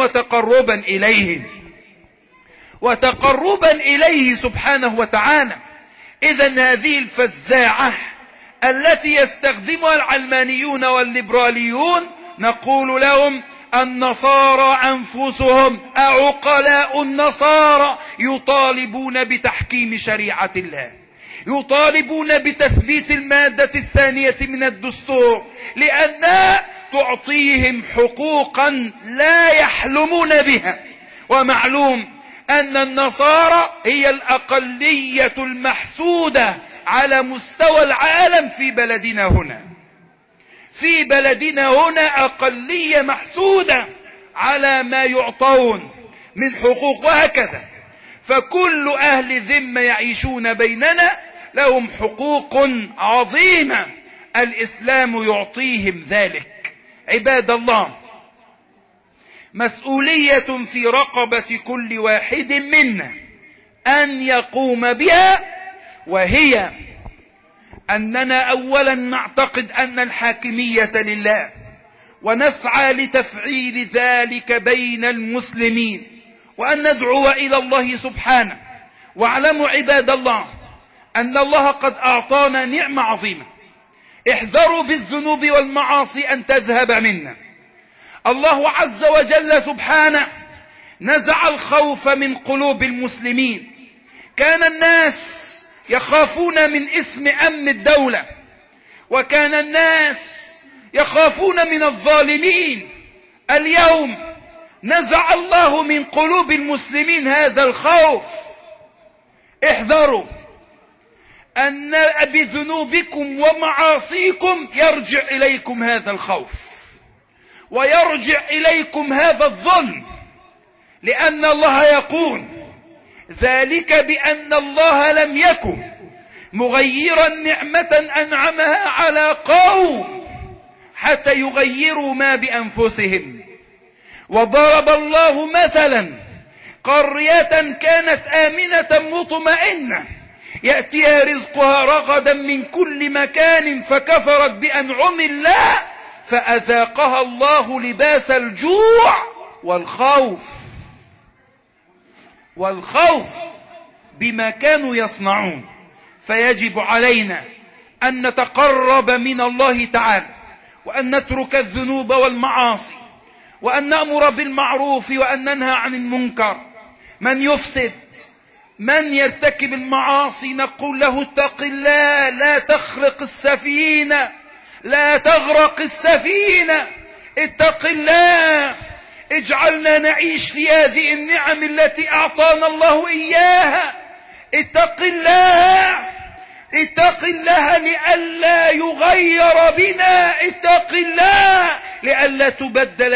وتقربا إليه سبحانه وتعالى. إذن هذه الفزاعة التي يستخدمها العلمانيون والليبراليون نقول لهم النصارى أنفسهم عقلاء النصارى يطالبون بتحكيم شريعة الله، يطالبون بتثبيت المادة الثانية من الدستور، لأنها تعطيهم حقوقا لا يحلمون بها. ومعلوم أن النصارى هي الأقلية المحسودة على مستوى العالم في بلدنا هنا. في بلدنا هنا أقلية محسودة على ما يعطون من حقوق وهكذا. فكل أهل ذمة يعيشون بيننا لهم حقوق عظيمة الإسلام يعطيهم ذلك. عباد الله، مسؤولية في رقبة كل واحد منا أن يقوم بها، وهي أننا أولا نعتقد أن الحاكمية لله، ونسعى لتفعيل ذلك بين المسلمين، وأن ندعو إلى الله سبحانه. واعلموا عباد الله أن الله قد أعطانا نعمة عظيمة. احذروا بالذنوب والمعاصي أن تذهب منا. الله عز وجل سبحانه نزع الخوف من قلوب المسلمين. كان الناس يخافون من اسم أمن الدولة، وكان الناس يخافون من الظالمين. اليوم نزع الله من قلوب المسلمين هذا الخوف. احذروا أن بذنوبكم ومعاصيكم يرجع إليكم هذا الخوف، ويرجع إليكم هذا الظلم، لأن الله يقول ذلك بأن الله لم يكن مغيرا نعمة أنعمها على قوم حتى يغيروا ما بأنفسهم. وضرب الله مثلا قرية كانت آمنة مطمئنة يأتيها رزقها رغدا من كل مكان فكفرت بأنعم الله فأذاقها الله لباس الجوع والخوف بما كانوا يصنعون. فيجب علينا أن نتقرب من الله تعالى، وأن نترك الذنوب والمعاصي، وأن نأمر بالمعروف وأن ننهى عن المنكر. من يفسد، من يرتكب المعاصي، نقول له اتق الله، لا تخرق السفينة، لا تغرق السفينة، اتق الله، اجعلنا نعيش في هذه النعم التي أعطانا الله إياها. اتق الله لئلا يغير بنا، اتق الله لئلا تبدل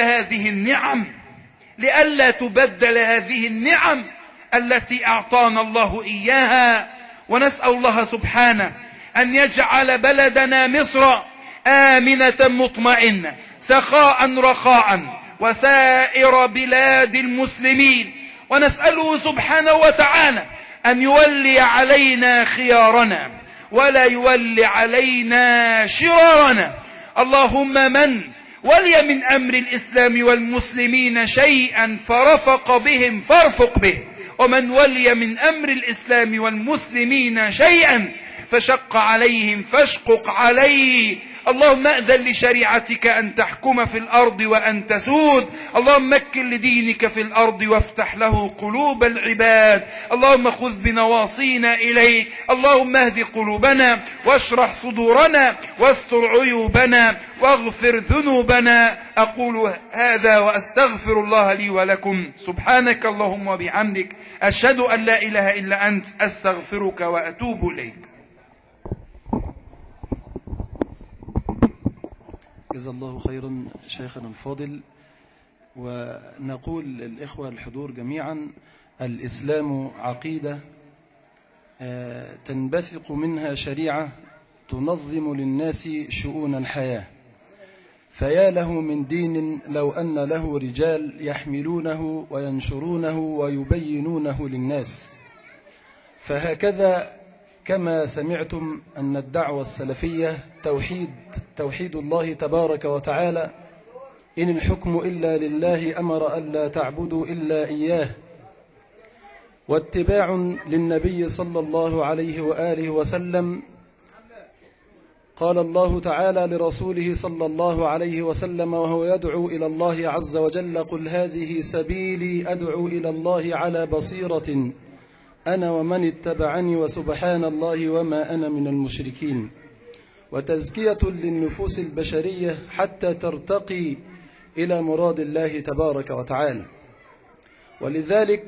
هذه النعم التي أعطانا الله إياها. ونسأل الله سبحانه أن يجعل بلدنا مصر آمنة مطمئنة سخاء رخاء، وسائر بلاد المسلمين. ونسأله سبحانه وتعالى أن يولي علينا خيارنا ولا يولي علينا شرارنا. اللهم من ولي من أمر الإسلام والمسلمين شيئا فرفق بهم فارفق به، ومن ولي من أمر الإسلام والمسلمين شيئا فشق عليهم فاشقق عليه. اللهم أذن لشريعتك أن تحكم في الأرض وأن تسود. اللهم مكن لدينك في الأرض وافتح له قلوب العباد. اللهم خذ بنواصينا إليك. اللهم اهد قلوبنا واشرح صدورنا واستر عيوبنا واغفر ذنوبنا. أقول هذا وأستغفر الله لي ولكم. سبحانك اللهم وبحمدك، أشهد أن لا إله إلا أنت، أستغفرك وأتوب إليك. جزا الله خيرا شيخنا الفاضل. ونقول للإخوة الحضور جميعا: الإسلام عقيدة تنبثق منها شريعة تنظم للناس شؤون الحياة. فيا له من دين لو أن له رجال يحملونه وينشرونه ويبينونه للناس. فهكذا كما سمعتم أن الدعوة السلفية توحيد الله تبارك وتعالى. إن الحكم إلا لله، أمر ألا تعبدوا إلا إياه، واتباع للنبي صلى الله عليه وآله وسلم. قال الله تعالى لرسوله صلى الله عليه وسلم وهو يدعو إلى الله عز وجل: قل هذه سبيلي أدعو إلى الله على بصيرة أنا ومن اتبعني وسبحان الله وما أنا من المشركين. وتزكية للنفوس البشرية حتى ترتقي إلى مراد الله تبارك وتعالى. ولذلك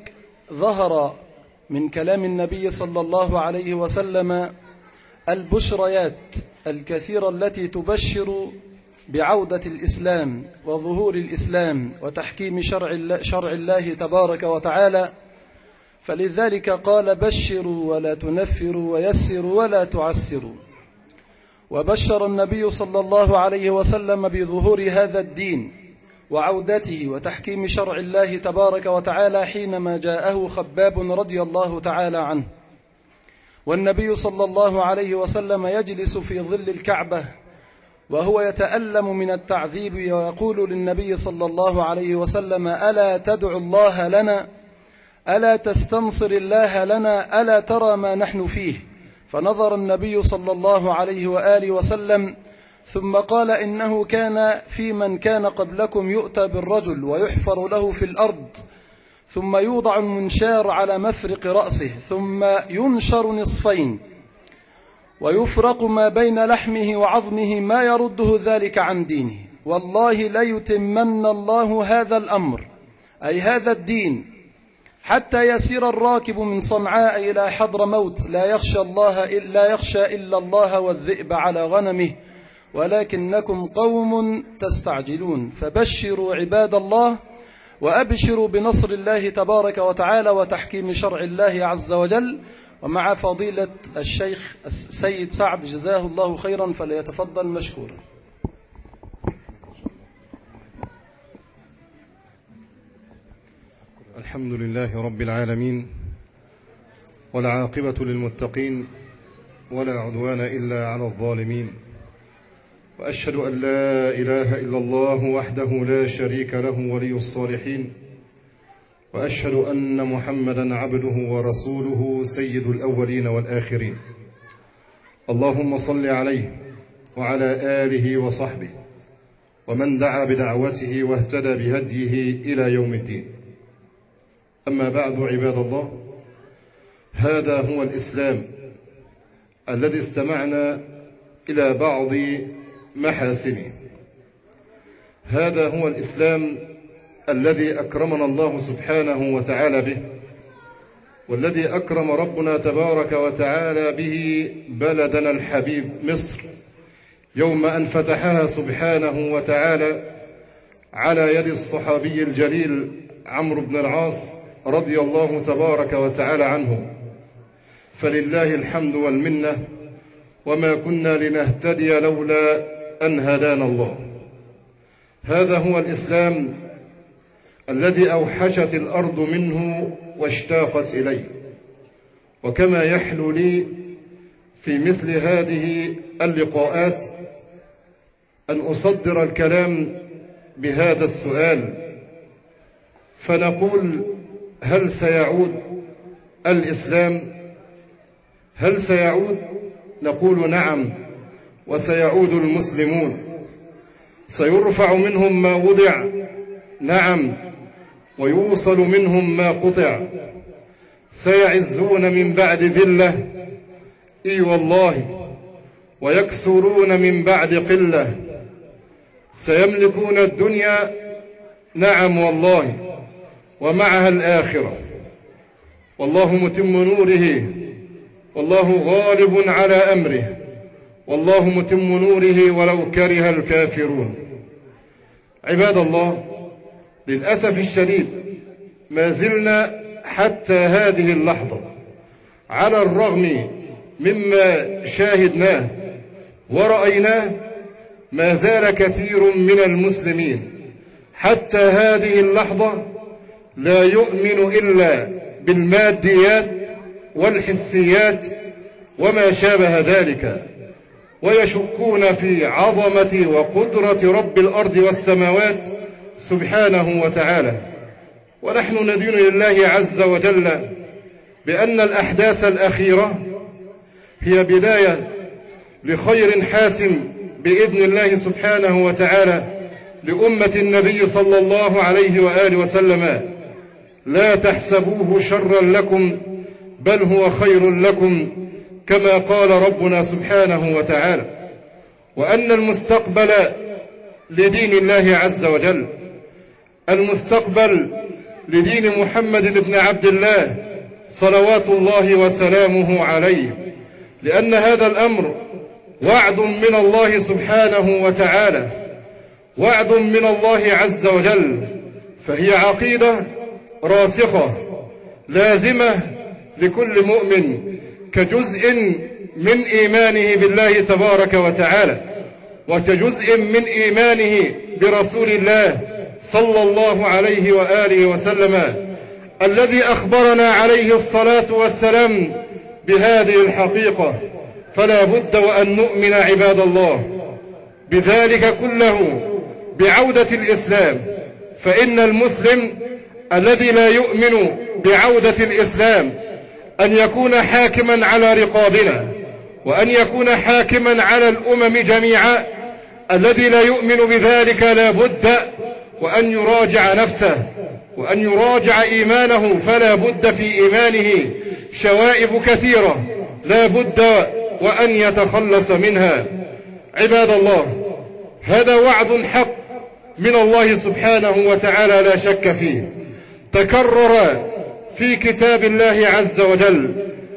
ظهر من كلام النبي صلى الله عليه وسلم البشريات الكثيرة التي تبشر بعودة الإسلام وظهور الإسلام وتحكيم شرع الله تبارك وتعالى، فلذلك قال: بشروا ولا تنفروا ويسروا ولا تعسروا. وبشر النبي صلى الله عليه وسلم بظهور هذا الدين وعودته وتحكيم شرع الله تبارك وتعالى حينما جاءه خباب رضي الله تعالى عنه، والنبي صلى الله عليه وسلم يجلس في ظل الكعبة وهو يتألم من التعذيب، ويقول للنبي صلى الله عليه وسلم: ألا تدعو الله لنا؟ ألا تستنصر الله لنا؟ ألا ترى ما نحن فيه؟ فنظر النبي صلى الله عليه وآله وسلم ثم قال: إنه كان في من كان قبلكم يؤتى بالرجل ويحفر له في الأرض، ثم يوضع المنشار على مفرق رأسه، ثم ينشر نصفين ويفرق ما بين لحمه وعظمه، ما يرده ذلك عن دينه. والله ليتمن الله هذا الأمر، أي هذا الدين، حتى يسير الراكب من صنعاء إلى حضرموت لا يخشى إلا الله والذئب على غنمه، ولكنكم قوم تستعجلون. فبشروا عباد الله، وأبشروا بنصر الله تبارك وتعالى وتحكيم شرع الله عز وجل. ومع فضيلة الشيخ السيد سعد جزاه الله خيرا فليتفضل مشكورا. الحمد لله رب العالمين، والعاقبة للمتقين، ولا عدوان إلا على الظالمين، وأشهد أن لا إله إلا الله وحده لا شريك له ولي الصالحين، وأشهد أن محمدا عبده ورسوله سيد الأولين والآخرين. اللهم صل عليه وعلى آله وصحبه ومن دعا بدعوته واهتدى بهديه إلى يوم الدين. أما بعد، عباد الله، هذا هو الإسلام الذي استمعنا إلى بعض محاسنه. هذا هو الإسلام الذي أكرمنا الله سبحانه وتعالى به، والذي أكرم ربنا تبارك وتعالى به بلدنا الحبيب مصر يوم أن فتحها سبحانه وتعالى على يد الصحابي الجليل عمرو بن العاص رضي الله تبارك وتعالى عنه. فلله الحمد والمنة، وما كنا لنهتدي لولا أن هدانا الله. هذا هو الإسلام الذي أوحشت الأرض منه واشتاقت إليه. وكما يحلو لي في مثل هذه اللقاءات أن أصدر الكلام بهذا السؤال، فنقول: هل سيعود الإسلام؟ هل سيعود؟ نقول: نعم، وسيعود المسلمون. سيرفع منهم ما وضع، نعم، ويوصل منهم ما قطع. سيعزون من بعد ذلة، إي والله، ويكثرون من بعد قلة. سيملكون الدنيا، نعم والله، ومعها الآخرة. والله متم نوره، والله غالب على أمره، والله متم نوره ولو كره الكافرون. عباد الله، للأسف الشديد ما زلنا حتى هذه اللحظة على الرغم مما شاهدناه ورأيناه، ما زال كثير من المسلمين حتى هذه اللحظة لا يؤمن إلا بالماديات والحسيات وما شابه ذلك، ويشكون في عظمة وقدرة رب الأرض والسماوات سبحانه وتعالى. ونحن ندين لله عز وجل بأن الأحداث الأخيرة هي بداية لخير حاسم بإذن الله سبحانه وتعالى لأمة النبي صلى الله عليه وآله وسلم. لا تحسبوه شرا لكم، بل هو خير لكم، كما قال ربنا سبحانه وتعالى. وأن المستقبل لدين الله عز وجل، المستقبل لدين محمد بن عبد الله صلوات الله وسلامه عليه، لأن هذا الأمر وعد من الله سبحانه وتعالى، وعد من الله عز وجل، فهي عقيدة راسخة لازمة لكل مؤمن كجزء من إيمانه بالله تبارك وتعالى، وكجزء من إيمانه برسول الله صلى الله عليه وآله وسلم الذي أخبرنا عليه الصلاة والسلام بهذه الحقيقة. فلا بد وأن نؤمن عباد الله بذلك كله بعودة الإسلام، فإن المسلم الذي لا يؤمن بعودة الإسلام أن يكون حاكما على رقابنا، وأن يكون حاكما على الأمم جميعا، الذي لا يؤمن بذلك لا بد وأن يراجع نفسه وأن يراجع إيمانه، فلا بد في إيمانه شوائب كثيرة لا بد وأن يتخلص منها. عباد الله، هذا وعد حق من الله سبحانه وتعالى لا شك فيه، تكرر في كتاب الله عز وجل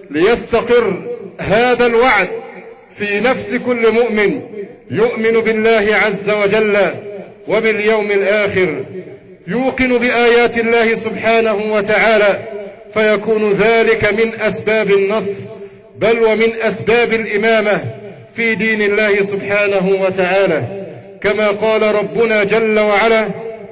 ليستقر هذا الوعد في نفس كل مؤمن يؤمن بالله عز وجل وباليوم الآخر، يوقن بآيات الله سبحانه وتعالى، فيكون ذلك من أسباب النصر بل ومن أسباب الإمامة في دين الله سبحانه وتعالى، كما قال ربنا جل وعلا: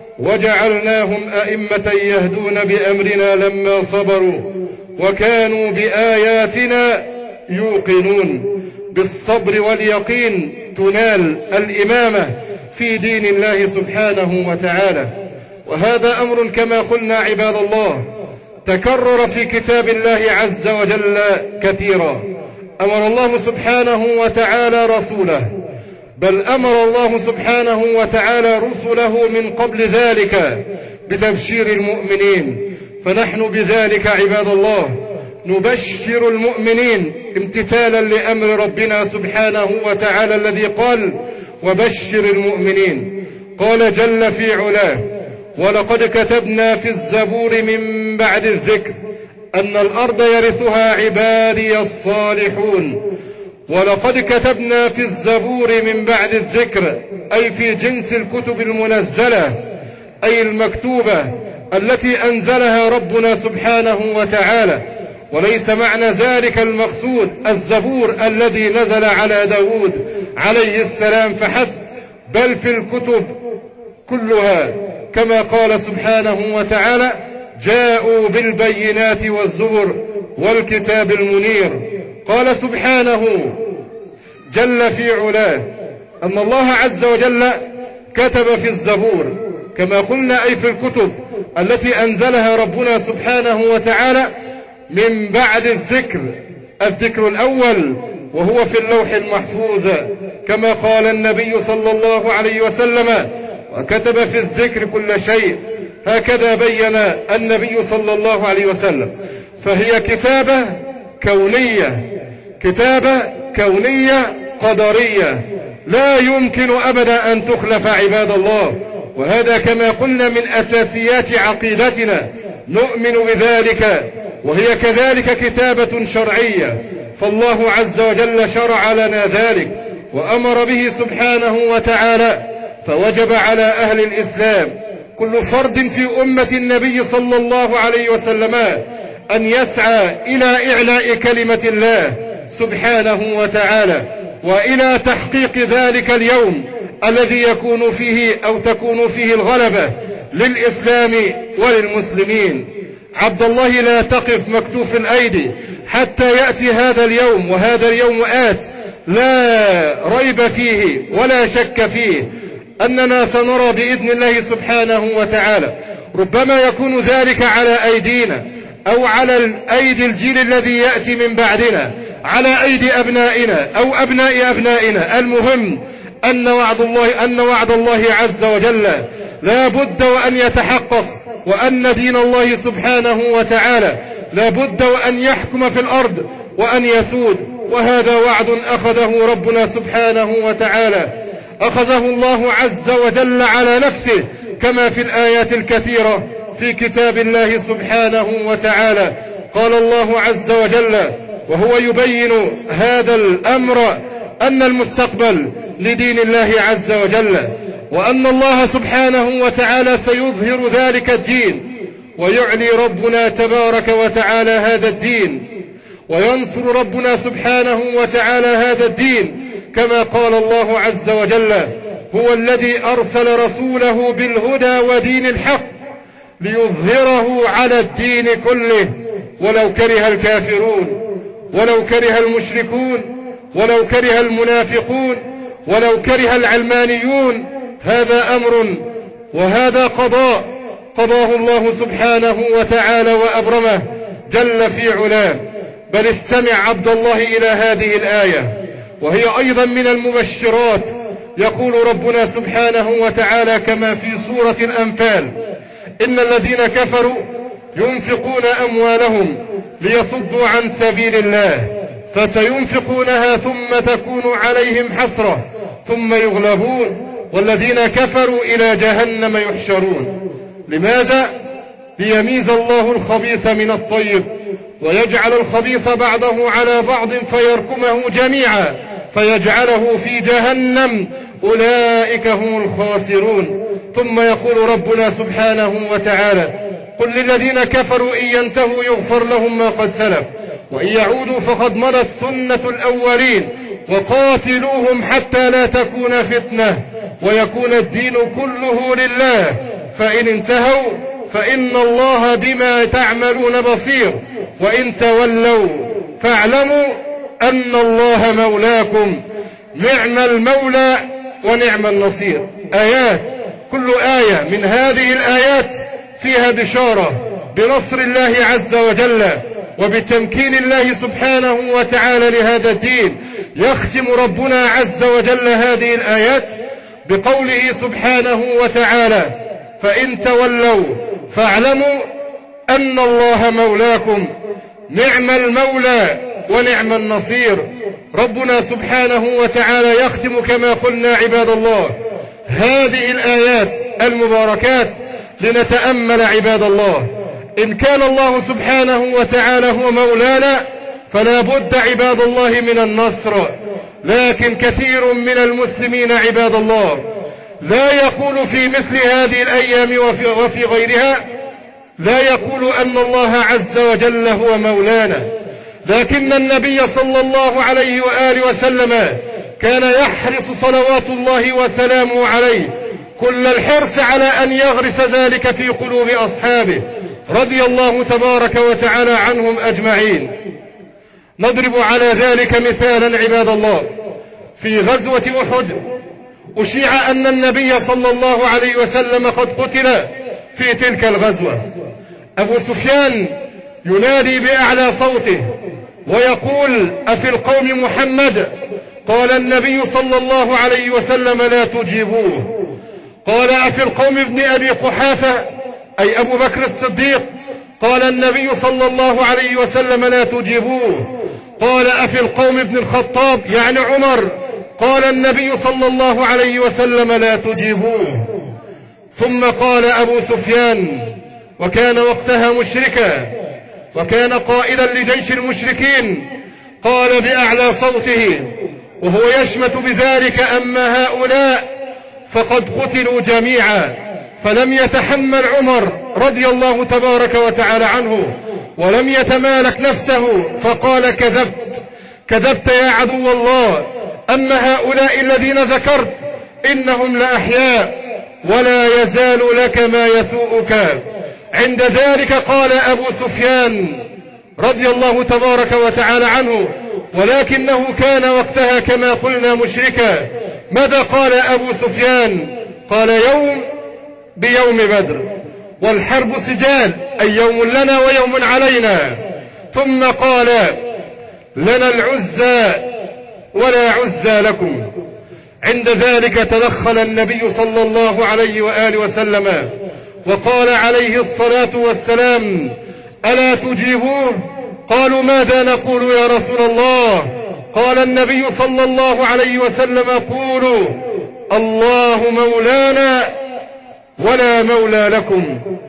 وجعلناهم أئمة يهدون بأمرنا لما صبروا وكانوا بآياتنا يوقنون. بالصبر واليقين تنال الإمامة في دين الله سبحانه وتعالى، وهذا أمر كما قلنا عباد الله تكرر في كتاب الله عز وجل كثيرا. أمر الله سبحانه وتعالى رسوله، بل أمر الله سبحانه وتعالى رسله من قبل ذلك بتبشير المؤمنين، فنحن بذلك عباد الله نبشر المؤمنين امتثالا لأمر ربنا سبحانه وتعالى الذي قال: وبشر المؤمنين. قال جل في علاه: ولقد كتبنا في الزبور من بعد الذكر أن الأرض يرثها عبادي الصالحون. ولقد كتبنا في الزبور من بعد الذكر أي في جنس الكتب المنزلة، أي المكتوبة التي أنزلها ربنا سبحانه وتعالى، وليس معنى ذلك المقصود الزبور الذي نزل على داود عليه السلام فحسب، بل في الكتب كلها، كما قال سبحانه وتعالى: جاءوا بالبينات والزبر والكتاب المنير. قال سبحانه جل في علاه أن الله عز وجل كتب في الزبور، كما قلنا أي في الكتب التي أنزلها ربنا سبحانه وتعالى من بعد الذكر الأول وهو في اللوح المحفوظ، كما قال النبي صلى الله عليه وسلم: وكتب في الذكر كل شيء. هكذا بين النبي صلى الله عليه وسلم. فهي كتابة كونية قدرية لا يمكن أبدا أن تخلف عباد الله، وهذا كما قلنا من أساسيات عقيدتنا، نؤمن بذلك، وهي كذلك كتابة شرعية، فالله عز وجل شرع لنا ذلك وأمر به سبحانه وتعالى، فوجب على أهل الإسلام كل فرد في أمة النبي صلى الله عليه وسلم أن يسعى إلى إعلاء كلمة الله سبحانه وتعالى، وإلى تحقيق ذلك اليوم الذي يكون فيه أو تكون فيه الغلبة للإسلام وللمسلمين. عبد الله لا تقف مكتوف الأيدي حتى يأتي هذا اليوم، وهذا اليوم آت لا ريب فيه ولا شك فيه أننا سنرى بإذن الله سبحانه وتعالى. ربما يكون ذلك على أيدينا أو على أيدي الجيل الذي يأتي من بعدنا، على أيدي أبنائنا أو أبناء أبنائنا. المهم أن وعد الله عز وجل لا بد وأن يتحقق، وأن دين الله سبحانه وتعالى لا بد وأن يحكم في الأرض وأن يسود، وهذا وعد أخذه ربنا سبحانه وتعالى، أخذه الله عز وجل على نفسه، كما في الآيات الكثيرة في كتاب الله سبحانه وتعالى. قال الله عز وجل وهو يبين هذا الأمر أن المستقبل لدين الله عز وجل، وأن الله سبحانه وتعالى سيظهر ذلك الدين، ويعلي ربنا تبارك وتعالى هذا الدين، وينصر ربنا سبحانه وتعالى هذا الدين، كما قال الله عز وجل هو الذي أرسل رسوله بالهدى ودين الحق ليظهره على الدين كله ولو كره الكافرون، ولو كره المشركون، ولو كره المنافقون، ولو كره العلمانيون. هذا أمر وهذا قضاء قضاه الله سبحانه وتعالى وأبرمه جل في علاه. بل استمع عبد الله إلى هذه الآية، وهي أيضا من المبشرات. يقول ربنا سبحانه وتعالى كما في سورة الأنفال: إن الذين كفروا ينفقون أموالهم ليصدوا عن سبيل الله فسينفقونها ثم تكون عليهم حسرة ثم يغلبون والذين كفروا إلى جهنم يحشرون. لماذا؟ ليميز الله الخبيث من الطيب ويجعل الخبيث بعضه على بعض فيركمه جميعا فيجعله في جهنم، أولئك هم الخاسرون. ثم يقول ربنا سبحانه وتعالى: قل للذين كفروا إن ينتهوا يغفر لهم ما قد سلف وإن يعودوا فقد مضت سنة الأولين وقاتلوهم حتى لا تكون فتنة ويكون الدين كله لله فإن انتهوا فإن الله بما تعملون بصير وإن تولوا فاعلموا أن الله مولاكم نعم المولى ونعم النصير. آيات، كل آية من هذه الآيات فيها بشارة بنصر الله عز وجل وبتمكين الله سبحانه وتعالى لهذا الدين. يختم ربنا عز وجل هذه الآيات بقوله سبحانه وتعالى: فإن تولوا فاعلموا أن الله مولاكم نعم المولى ونعم النصير. ربنا سبحانه وتعالى يختم كما قلنا عباد الله هذه الآيات المباركات لنتأمل عباد الله. إن كان الله سبحانه وتعالى هو مولانا فلا بد عباد الله من النصر، لكن كثير من المسلمين عباد الله لا يقول في مثل هذه الأيام وفي غيرها، لا يقول أن الله عز وجل هو مولانا، لكن النبي صلى الله عليه وآله وسلم كان يحرص صلوات الله وسلامه عليه كل الحرص على أن يغرس ذلك في قلوب أصحابه رضي الله تبارك وتعالى عنهم أجمعين. نضرب على ذلك مثالا عباد الله. في غزوة أحد أشيع أن النبي صلى الله عليه وسلم قد قتل في تلك الغزوة. أبو سفيان ينادي بأعلى صوته ويقول: أفي القوم محمد؟ قال النبي صلى الله عليه وسلم: لا تجيبوه. قال: أفي القوم ابن أبي قحافة أي أبو بكر الصديق؟ قال النبي صلى الله عليه وسلم: لا تجيبوه. قال: أفي القوم ابن الخطاب يعني عمر؟ قال النبي صلى الله عليه وسلم: لا تجيبوه. ثم قال أبو سفيان، وكان وقتها مشركا وكان قائدا لجيش المشركين، قال بأعلى صوته وهو يشمت بذلك: أما هؤلاء فقد قتلوا جميعا. فلم يتحمل عمر رضي الله تبارك وتعالى عنه ولم يتمالك نفسه فقال: كذبت يا عدو الله، أما هؤلاء الذين ذكرت إنهم لأحياء ولا يزال لك ما يسوءك. عند ذلك قال أبو سفيان رضي الله تبارك وتعالى عنه، ولكنه كان وقتها كما قلنا مشركا. ماذا قال أبو سفيان؟ قال: يوم بيوم بدر والحرب سجال، أي يوم لنا ويوم علينا. ثم قال: لنا العزى ولا عزى لكم. عند ذلك تدخل النبي صلى الله عليه وآله وسلم وقال عليه الصلاة والسلام: ألا تجيبوه؟ قالوا: ماذا نقول يا رسول الله؟ قال النبي صلى الله عليه وسلم: قولوا: الله مولانا ولا مولى لكم.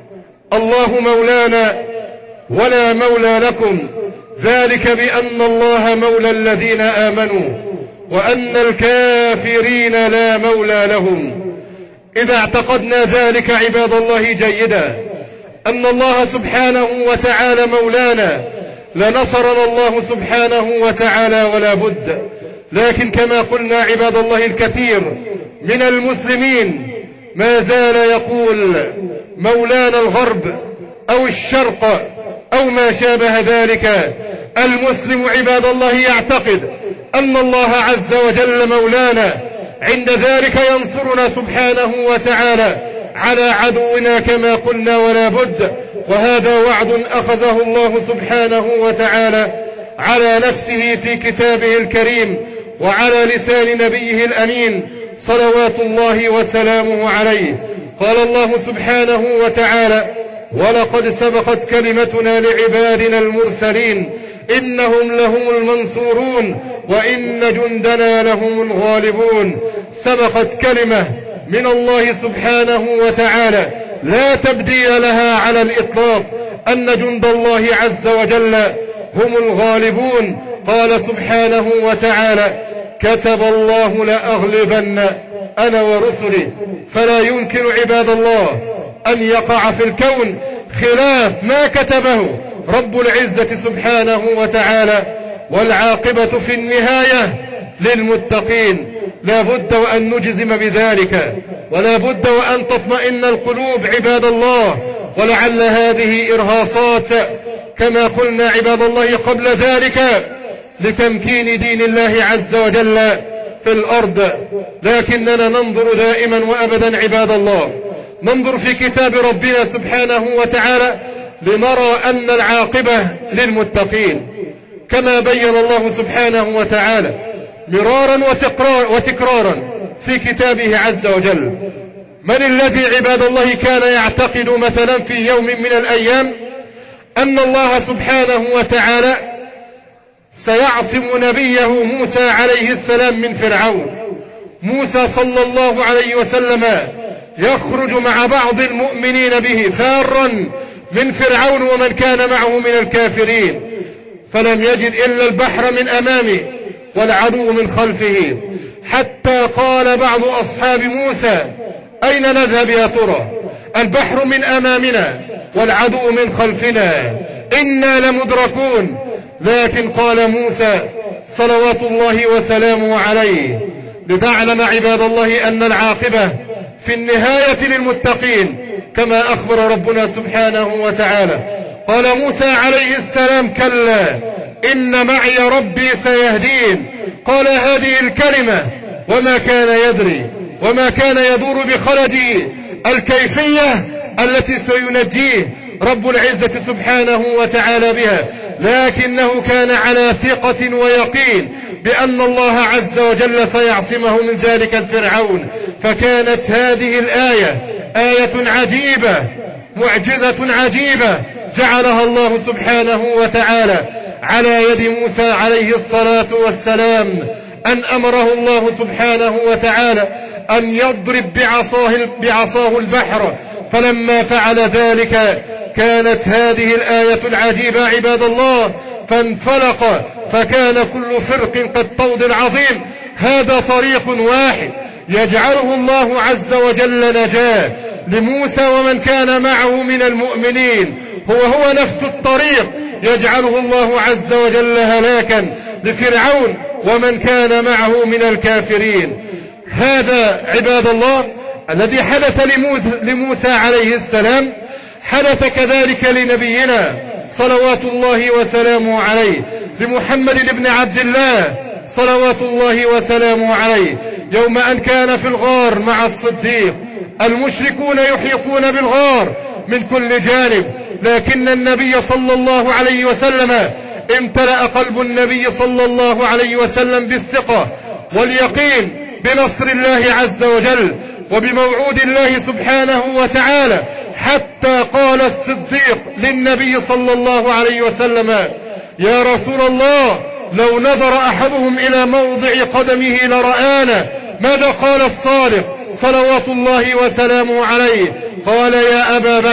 الله مولانا ولا مولى لكم، ذلك بأن الله مولى الذين آمنوا وأن الكافرين لا مولى لهم. إذا اعتقدنا ذلك عباد الله جيدا، أن الله سبحانه وتعالى مولانا، لنصرنا الله سبحانه وتعالى ولا بد. لكن كما قلنا عباد الله، الكثير من المسلمين ما زال يقول مولانا الغرب أو الشرق أو ما شابه ذلك. المسلم عباد الله يعتقد أن الله عز وجل مولانا، عند ذلك ينصرنا سبحانه وتعالى على عدونا كما قلنا ولا بد. وهذا وعد أخذه الله سبحانه وتعالى على نفسه في كتابه الكريم وعلى لسان نبيه الأمين صلوات الله وسلامه عليه. قال الله سبحانه وتعالى: ولقد سبقت كلمتنا لعبادنا المرسلين إنهم لهم المنصورون وإن جندنا لهم الغالبون. سبقت كلمة من الله سبحانه وتعالى لا تبديل لها على الإطلاق، أن جند الله عز وجل هم الغالبون. قال سبحانه وتعالى: كتب الله لأغلبن أنا ورسلي. فلا يمكن عباد الله أن يقع في الكون خلاف ما كتبه رب العزة سبحانه وتعالى، والعاقبة في النهاية للمتقين. لا بد وأن نجزم بذلك، ولا بد وأن تطمئن القلوب عباد الله. ولعل هذه إرهاصات كما قلنا عباد الله قبل ذلك لتمكين دين الله عز وجل في الأرض، لكننا ننظر دائما وأبدا عباد الله، ننظر في كتاب ربنا سبحانه وتعالى لنرى أن العاقبة للمتقين، كما بين الله سبحانه وتعالى مرارا وتكرارا في كتابه عز وجل. من الذي عباد الله كان يعتقد مثلا في يوم من الأيام أن الله سبحانه وتعالى سيعصم نبيه موسى عليه السلام من فرعون؟ موسى صلى الله عليه وسلم يخرج مع بعض المؤمنين به فارا من فرعون ومن كان معه من الكافرين، فلم يجد إلا البحر من أمامه والعدو من خلفه، حتى قال بعض أصحاب موسى: أين نذهب يا ترى؟ البحر من أمامنا والعدو من خلفنا، إنا لمدركون. لكن قال موسى صلوات الله وسلامه عليه: لنعلم عباد الله أن العاقبة في النهاية للمتقين، كما أخبر ربنا سبحانه وتعالى. قال موسى عليه السلام: كلا إن معي ربي سيهدين. قال هذه الكلمة وما كان يدري وما كان يدور بخلده الكيفية التي سينجيه رب العزة سبحانه وتعالى بها، لكنه كان على ثقة ويقين بأن الله عز وجل سيعصمه من ذلك الفرعون. فكانت هذه الآية آية عجيبة، معجزة عجيبة جعلها الله سبحانه وتعالى على يد موسى عليه الصلاة والسلام، أن أمره الله سبحانه وتعالى أن يضرب بعصاه البحر، فلما فعل ذلك كانت هذه الآية العجيبة عباد الله، فانفلق فكان كل فرق كالطود العظيم. هذا طريق واحد يجعله الله عز وجل نجاة لموسى ومن كان معه من المؤمنين، هو نفس الطريق يجعله الله عز وجل هلاكا لفرعون ومن كان معه من الكافرين. هذا عباد الله الذي حدث لموسى عليه السلام حدث كذلك لنبينا صلوات الله وسلامه عليه، لمحمد بن عبد الله صلوات الله وسلامه عليه، يوم أن كان في الغار مع الصديق. المشركون يحيطون بالغار من كل جانب، لكن النبي صلى الله عليه وسلم امتلأ قلب النبي صلى الله عليه وسلم بالثقة واليقين بنصر الله عز وجل وبموعود الله سبحانه وتعالى، حتى قال الصديق للنبي صلى الله عليه وسلم: يا رسول الله، لو نظر أحدهم إلى موضع قدمه لرآنا. ماذا قال الصادق صلوات الله وسلامه عليه؟ قال: يا أبا بكر،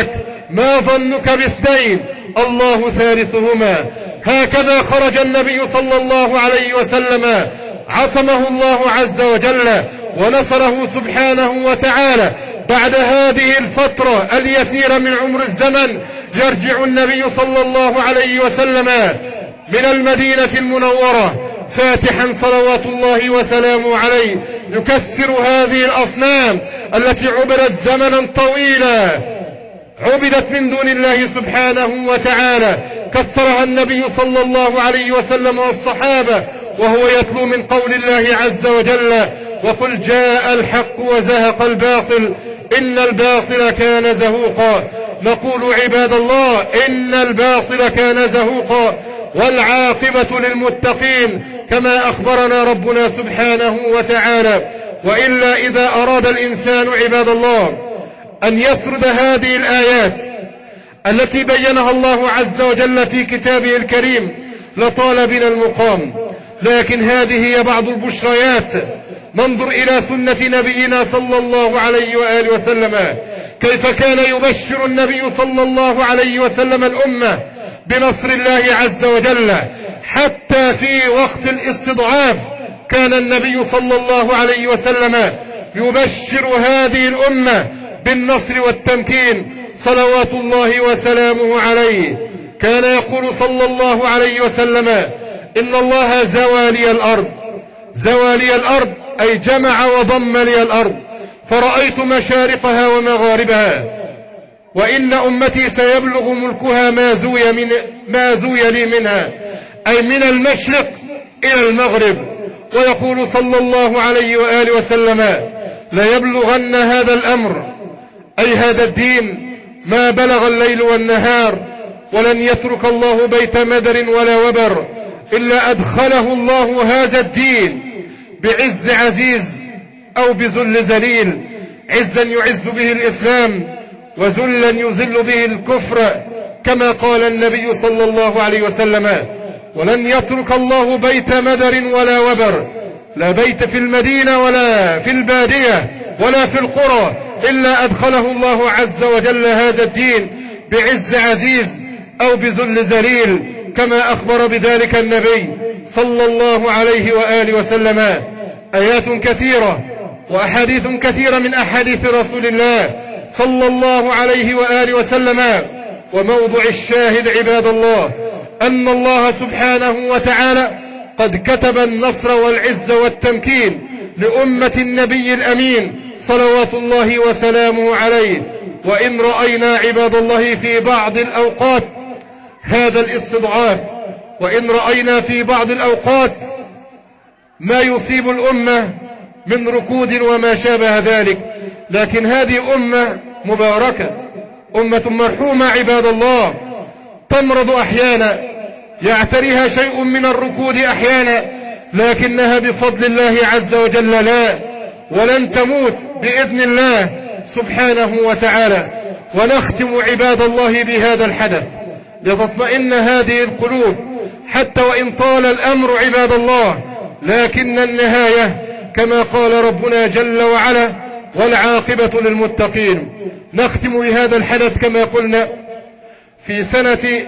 ما ظنك باثنين الله ثالثهما. هكذا خرج النبي صلى الله عليه وسلم، عصمه الله عز وجل ونصره سبحانه وتعالى. بعد هذه الفترة اليسيرة من عمر الزمن يرجع النبي صلى الله عليه وسلم من المدينة المنورة فاتحا صلوات الله وسلامه عليه، يكسر هذه الأصنام التي عبدت زمنا طويلا، عبدت من دون الله سبحانه وتعالى. كسرها النبي صلى الله عليه وسلم والصحابة وهو يتلو من قول الله عز وجل: وقل جاء الحق وزهق الباطل إن الباطل كان زهوقا. نقول عباد الله إن الباطل كان زهوقا والعاقبة للمتقين كما أخبرنا ربنا سبحانه وتعالى. وإلا إذا أراد الإنسان عباد الله أن يسرد هذه الآيات التي بينها الله عز وجل في كتابه الكريم لطال بنا المقام، لكن هذه هي بعض البشريات. ننظر إلى سنة نبينا صلى الله عليه وآله وسلم، كيف كان يبشر النبي صلى الله عليه وسلم الأمة بنصر الله عز وجل. حتى في وقت الاستضعاف كان النبي صلى الله عليه وسلم يبشر هذه الأمة بالنصر والتمكين صلوات الله وسلامه عليه. كان يقول صلى الله عليه وسلم: إن الله زوى لي الأرض، زوى لي الأرض أي جمع وضم لي الأرض، فرأيت مشارقها ومغاربها، وإن أمتي سيبلغ ملكها ما زوي لي منها، أي من المشرق إلى المغرب. ويقول صلى الله عليه وآله وسلم: ليبلغن هذا الأمر أي هذا الدين ما بلغ الليل والنهار، ولن يترك الله بيت مدر ولا وبر إلا أدخله الله هذا الدين بعز عزيز أو بذل ذليل، عزا يعز به الإسلام وذلا يذل به الكفر، كما قال النبي صلى الله عليه وسلم: ولن يترك الله بيت مدر ولا وبر، لا بيت في المدينة ولا في البادية ولا في القرى، إلا أدخله الله عز وجل هذا الدين بعز عزيز أو بذل ذليل، كما أخبر بذلك النبي صلى الله عليه وآله وسلم. آيات كثيرة وأحاديث كثيرة من أحاديث رسول الله صلى الله عليه وآله وسلم. وموضع الشاهد عباد الله أن الله سبحانه وتعالى قد كتب النصر والعز والتمكين لأمة النبي الأمين صلوات الله وسلامه عليه. وإن رأينا عباد الله في بعض الأوقات هذا الاستضعاف، وإن رأينا في بعض الأوقات ما يصيب الأمة من ركود وما شابه ذلك، لكن هذه أمة مباركة، أمة مرحومة عباد الله، تمرض أحيانا، يعتريها شيء من الركود أحيانا، لكنها بفضل الله عز وجل لا، ولن تموت بإذن الله سبحانه وتعالى. ونختم عباد الله بهذا الحدث لتطمئن هذه القلوب حتى وإن طال الأمر عباد الله، لكن النهاية كما قال ربنا جل وعلا: والعاقبة للمتقين. نختم بهذا الحدث كما قلنا في سنة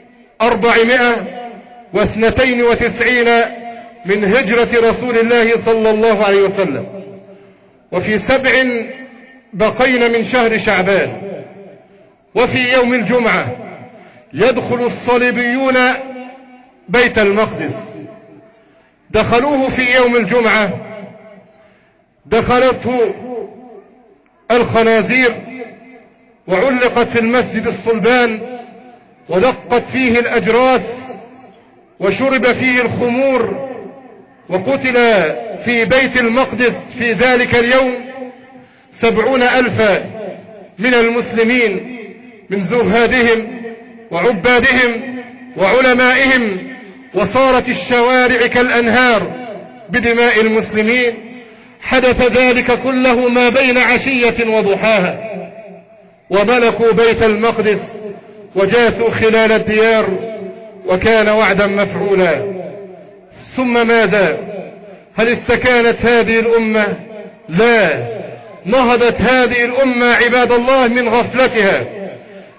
492 من هجرة رسول الله صلى الله عليه وسلم، وفي 7 بقين من شهر شعبان، وفي يوم الجمعة يدخل الصليبيون بيت المقدس. دخلوه في يوم الجمعة، دخلته الخنازير، وعلقت في المسجد الصلبان، ودقت فيه الأجراس، وشرب فيه الخمور، وقتل في بيت المقدس في ذلك اليوم 70,000 من المسلمين من زهادهم وعبادهم وعلمائهم، وصارت الشوارع كالأنهار بدماء المسلمين. حدث ذلك كله ما بين عشية وضحاها، وملكوا بيت المقدس وجاسوا خلال الديار، وكان وعدا مفعولا. ثم ماذا؟ هل استكانت هذه الأمة؟ لا، نهضت هذه الأمة عباد الله من غفلتها،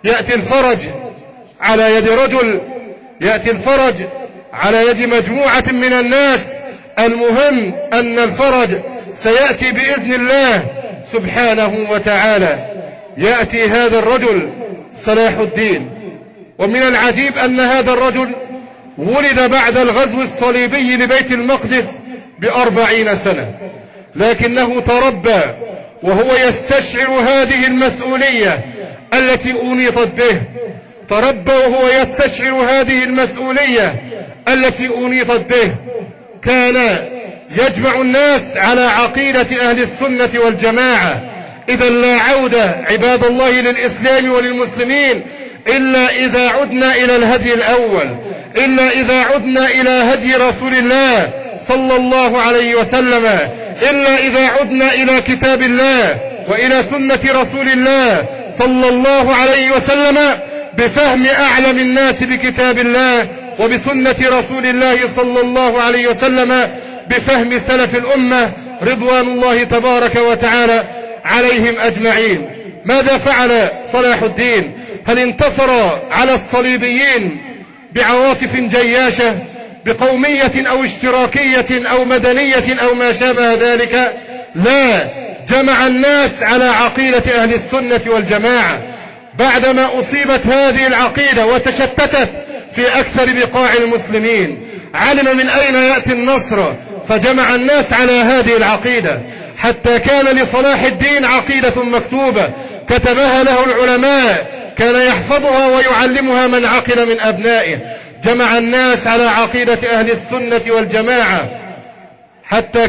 يأتي الفرج على يد رجل، يأتي الفرج على يد مجموعة من الناس. المهم أن الفرج سيأتي بإذن الله سبحانه وتعالى. يأتي هذا الرجل صلاح الدين، ومن العجيب أن هذا الرجل ولد بعد الغزو الصليبي لبيت المقدس ب40 سنة، لكنه تربى وهو يستشعر هذه المسؤولية التي أنيطت به، تربى وهو يستشعر هذه المسؤولية التي أنيطت به. كان يجمع الناس على عقيدة أهل السنة والجماعة. إذا لا عودة عباد الله للإسلام وللمسلمين إلا إذا عدنا إلى الهدي الأول، إلا إذا عدنا إلى هدي رسول الله صلى الله عليه وسلم، إلا إذا عدنا إلى كتاب الله وإلى سنة رسول الله صلى الله عليه وسلم بفهم أعلم الناس بكتاب الله وبسنة رسول الله صلى الله عليه وسلم، بفهم سلف الأمة رضوان الله تبارك وتعالى عليهم أجمعين. ماذا فعل صلاح الدين؟ هل انتصر على الصليبيين بعواطف جياشة، بقومية أو اشتراكية أو مدنية أو ما شابه ذلك؟ لا، جمع الناس على عقيدة أهل السنة والجماعة. بعدما أصيبت هذه العقيدة وتشتتت في أكثر بقاع المسلمين، علم من أين يأتي النصر، فجمع الناس على هذه العقيدة، حتى كان لصلاح الدين عقيدة مكتوبة كتبها له العلماء، كان يحفظها ويعلمها من عقل من أبنائه. جمع الناس على عقيدة أهل السنة والجماعة، حتى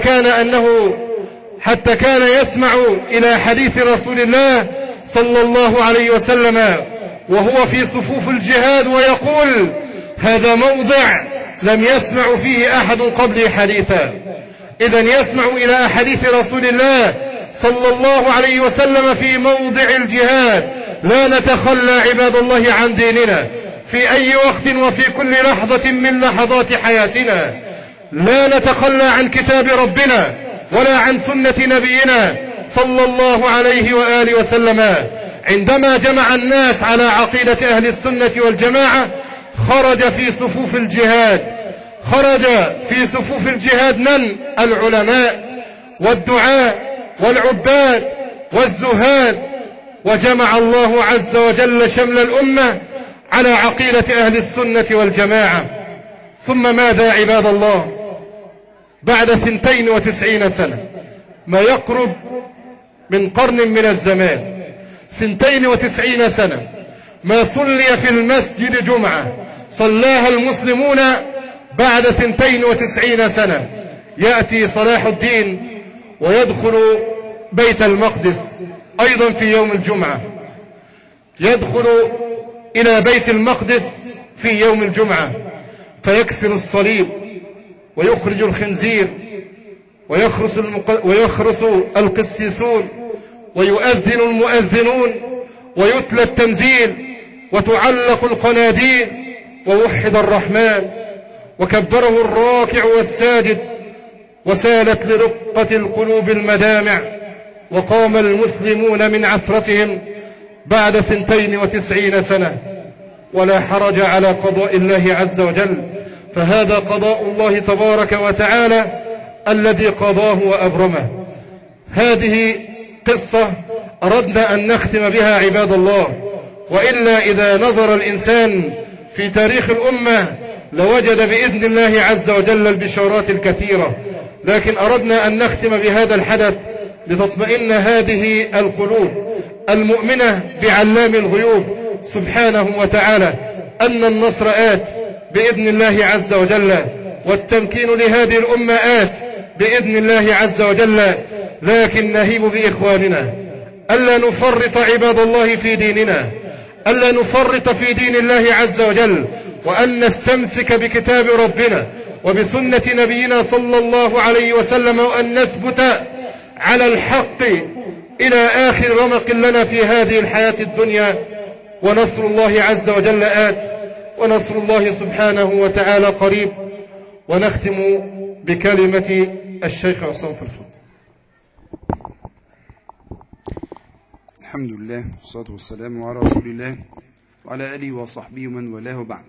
كان يسمع إلى حديث رسول الله صلى الله عليه وسلم وهو في صفوف الجهاد ويقول: هذا موضع لم يسمع فيه أحد قبلي حديثا. إذن يسمع إلى حديث رسول الله صلى الله عليه وسلم في موضع الجهاد. لا نتخلى عباد الله عن ديننا في أي وقت وفي كل لحظة من لحظات حياتنا. لا نتخلى عن كتاب ربنا ولا عن سنة نبينا صلى الله عليه وآله وسلم. عندما جمع الناس على عقيدة أهل السنة والجماعة خرج في صفوف الجهاد من؟ العلماء والدعاء والعباد والزهاد، وجمع الله عز وجل شمل الأمة على عقيدة أهل السنة والجماعة. ثم ماذا عباد الله؟ بعد 92 سنة، ما يقرب من قرن من الزمان، 92 سنة ما صلي في المسجد جمعة صلاها المسلمون بعد 92 سنة. يأتي صلاح الدين ويدخل بيت المقدس أيضا في يوم الجمعة، يدخل إلى بيت المقدس في يوم الجمعة فيكسر الصليب ويخرج الخنزير ويخرس القسيسون ويؤذن المؤذنون ويتلى التنزيل وتعلق القناديل ووحد الرحمن وكبره الراكع والساجد وسالت لرقة القلوب المدامع وقام المسلمون من عثرتهم بعد 92 سنة. ولا حرج على قضاء الله عز وجل، فهذا قضاء الله تبارك وتعالى الذي قضاه وأبرمه. هذه قصة أردنا أن نختم بها عباد الله، وإلا إذا نظر الإنسان في تاريخ الأمة لوجد بإذن الله عز وجل البشارات الكثيرة، لكن أردنا أن نختم بهذا الحدث لتطمئن هذه القلوب المؤمنة بعلام الغيوب سبحانه وتعالى أن النصر آت بإذن الله عز وجل، والتمكين لهذه الأمة آت بإذن الله عز وجل. لكن نهيب بإخواننا ألا نفرط عباد الله في ديننا، ألا نفرط في دين الله عز وجل، وأن نستمسك بكتاب ربنا وبسنة نبينا صلى الله عليه وسلم، وأن نثبت على الحق إلى آخر رمق لنا في هذه الحياة الدنيا. ونصر الله عز وجل آت، ونصر الله سبحانه وتعالى قريب. ونختم بكلمة الشيخ عصام في الفضل. الحمد لله والصلاة والسلام على رسول الله وعلى آله وصحبه ومن والاه بعد.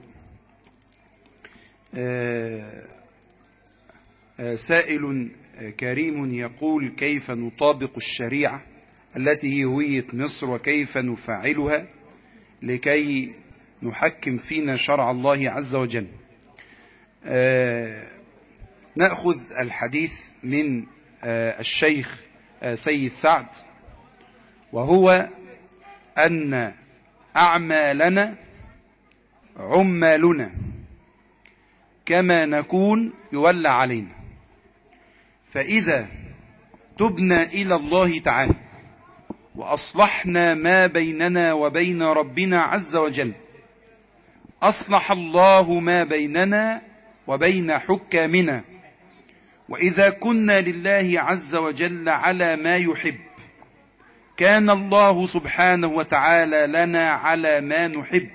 سائل كريم يقول: كيف نطابق الشريعة التي هي هوية مصر وكيف نفعلها لكي نحكم فينا شرع الله عز وجل؟ نأخذ الحديث من الشيخ سيد سعد، وهو أن أعمالنا عمالنا، كما نكون يولى علينا. فإذا تبنا إلى الله تعالى وأصلحنا ما بيننا وبين ربنا عز وجل، أصلح الله ما بيننا وبين حكامنا. وإذا كنا لله عز وجل على ما يحب، كان الله سبحانه وتعالى لنا على ما نحب.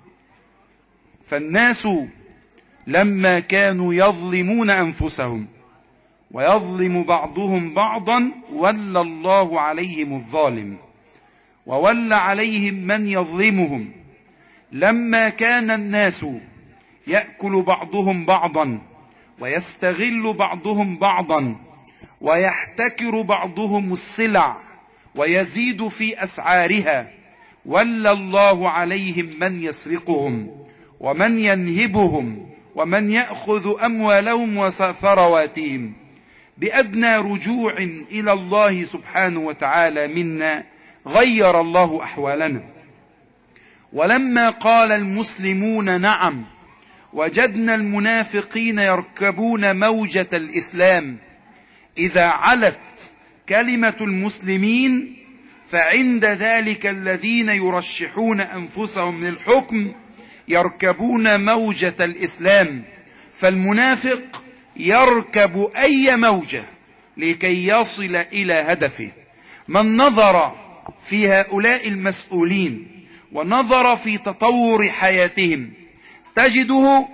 فالناس لما كانوا يظلمون أنفسهم ويظلم بعضهم بعضا، ولى الله عليهم الظالم وولى عليهم من يظلمهم. لما كان الناس يأكل بعضهم بعضا ويستغل بعضهم بعضا ويحتكر بعضهم السلع ويزيد في أسعارها، ولى الله عليهم من يسرقهم ومن ينهبهم ومن يأخذ أموالهم وثرواتهم. بأدنى رجوع إلى الله سبحانه وتعالى منا غير الله أحوالنا. ولما قال المسلمون نعم، وجدنا المنافقين يركبون موجة الإسلام. إذا علت كلمة المسلمين فعند ذلك الذين يرشحون أنفسهم للحكم يركبون موجة الإسلام. فالمنافق يركب أي موجة لكي يصل إلى هدفه. من نظر في هؤلاء المسؤولين ونظر في تطور حياتهم تجده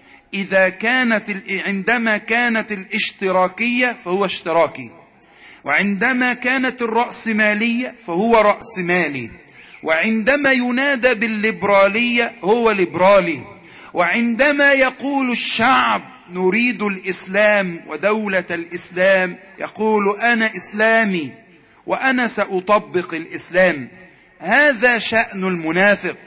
عندما كانت الاشتراكية فهو اشتراكي، وعندما كانت الرأسمالية فهو رأسمالي، وعندما ينادى بالليبرالية هو ليبرالي، وعندما يقول الشعب نريد الإسلام ودولة الإسلام يقول أنا إسلامي وأنا سأطبق الإسلام. هذا شأن المنافق.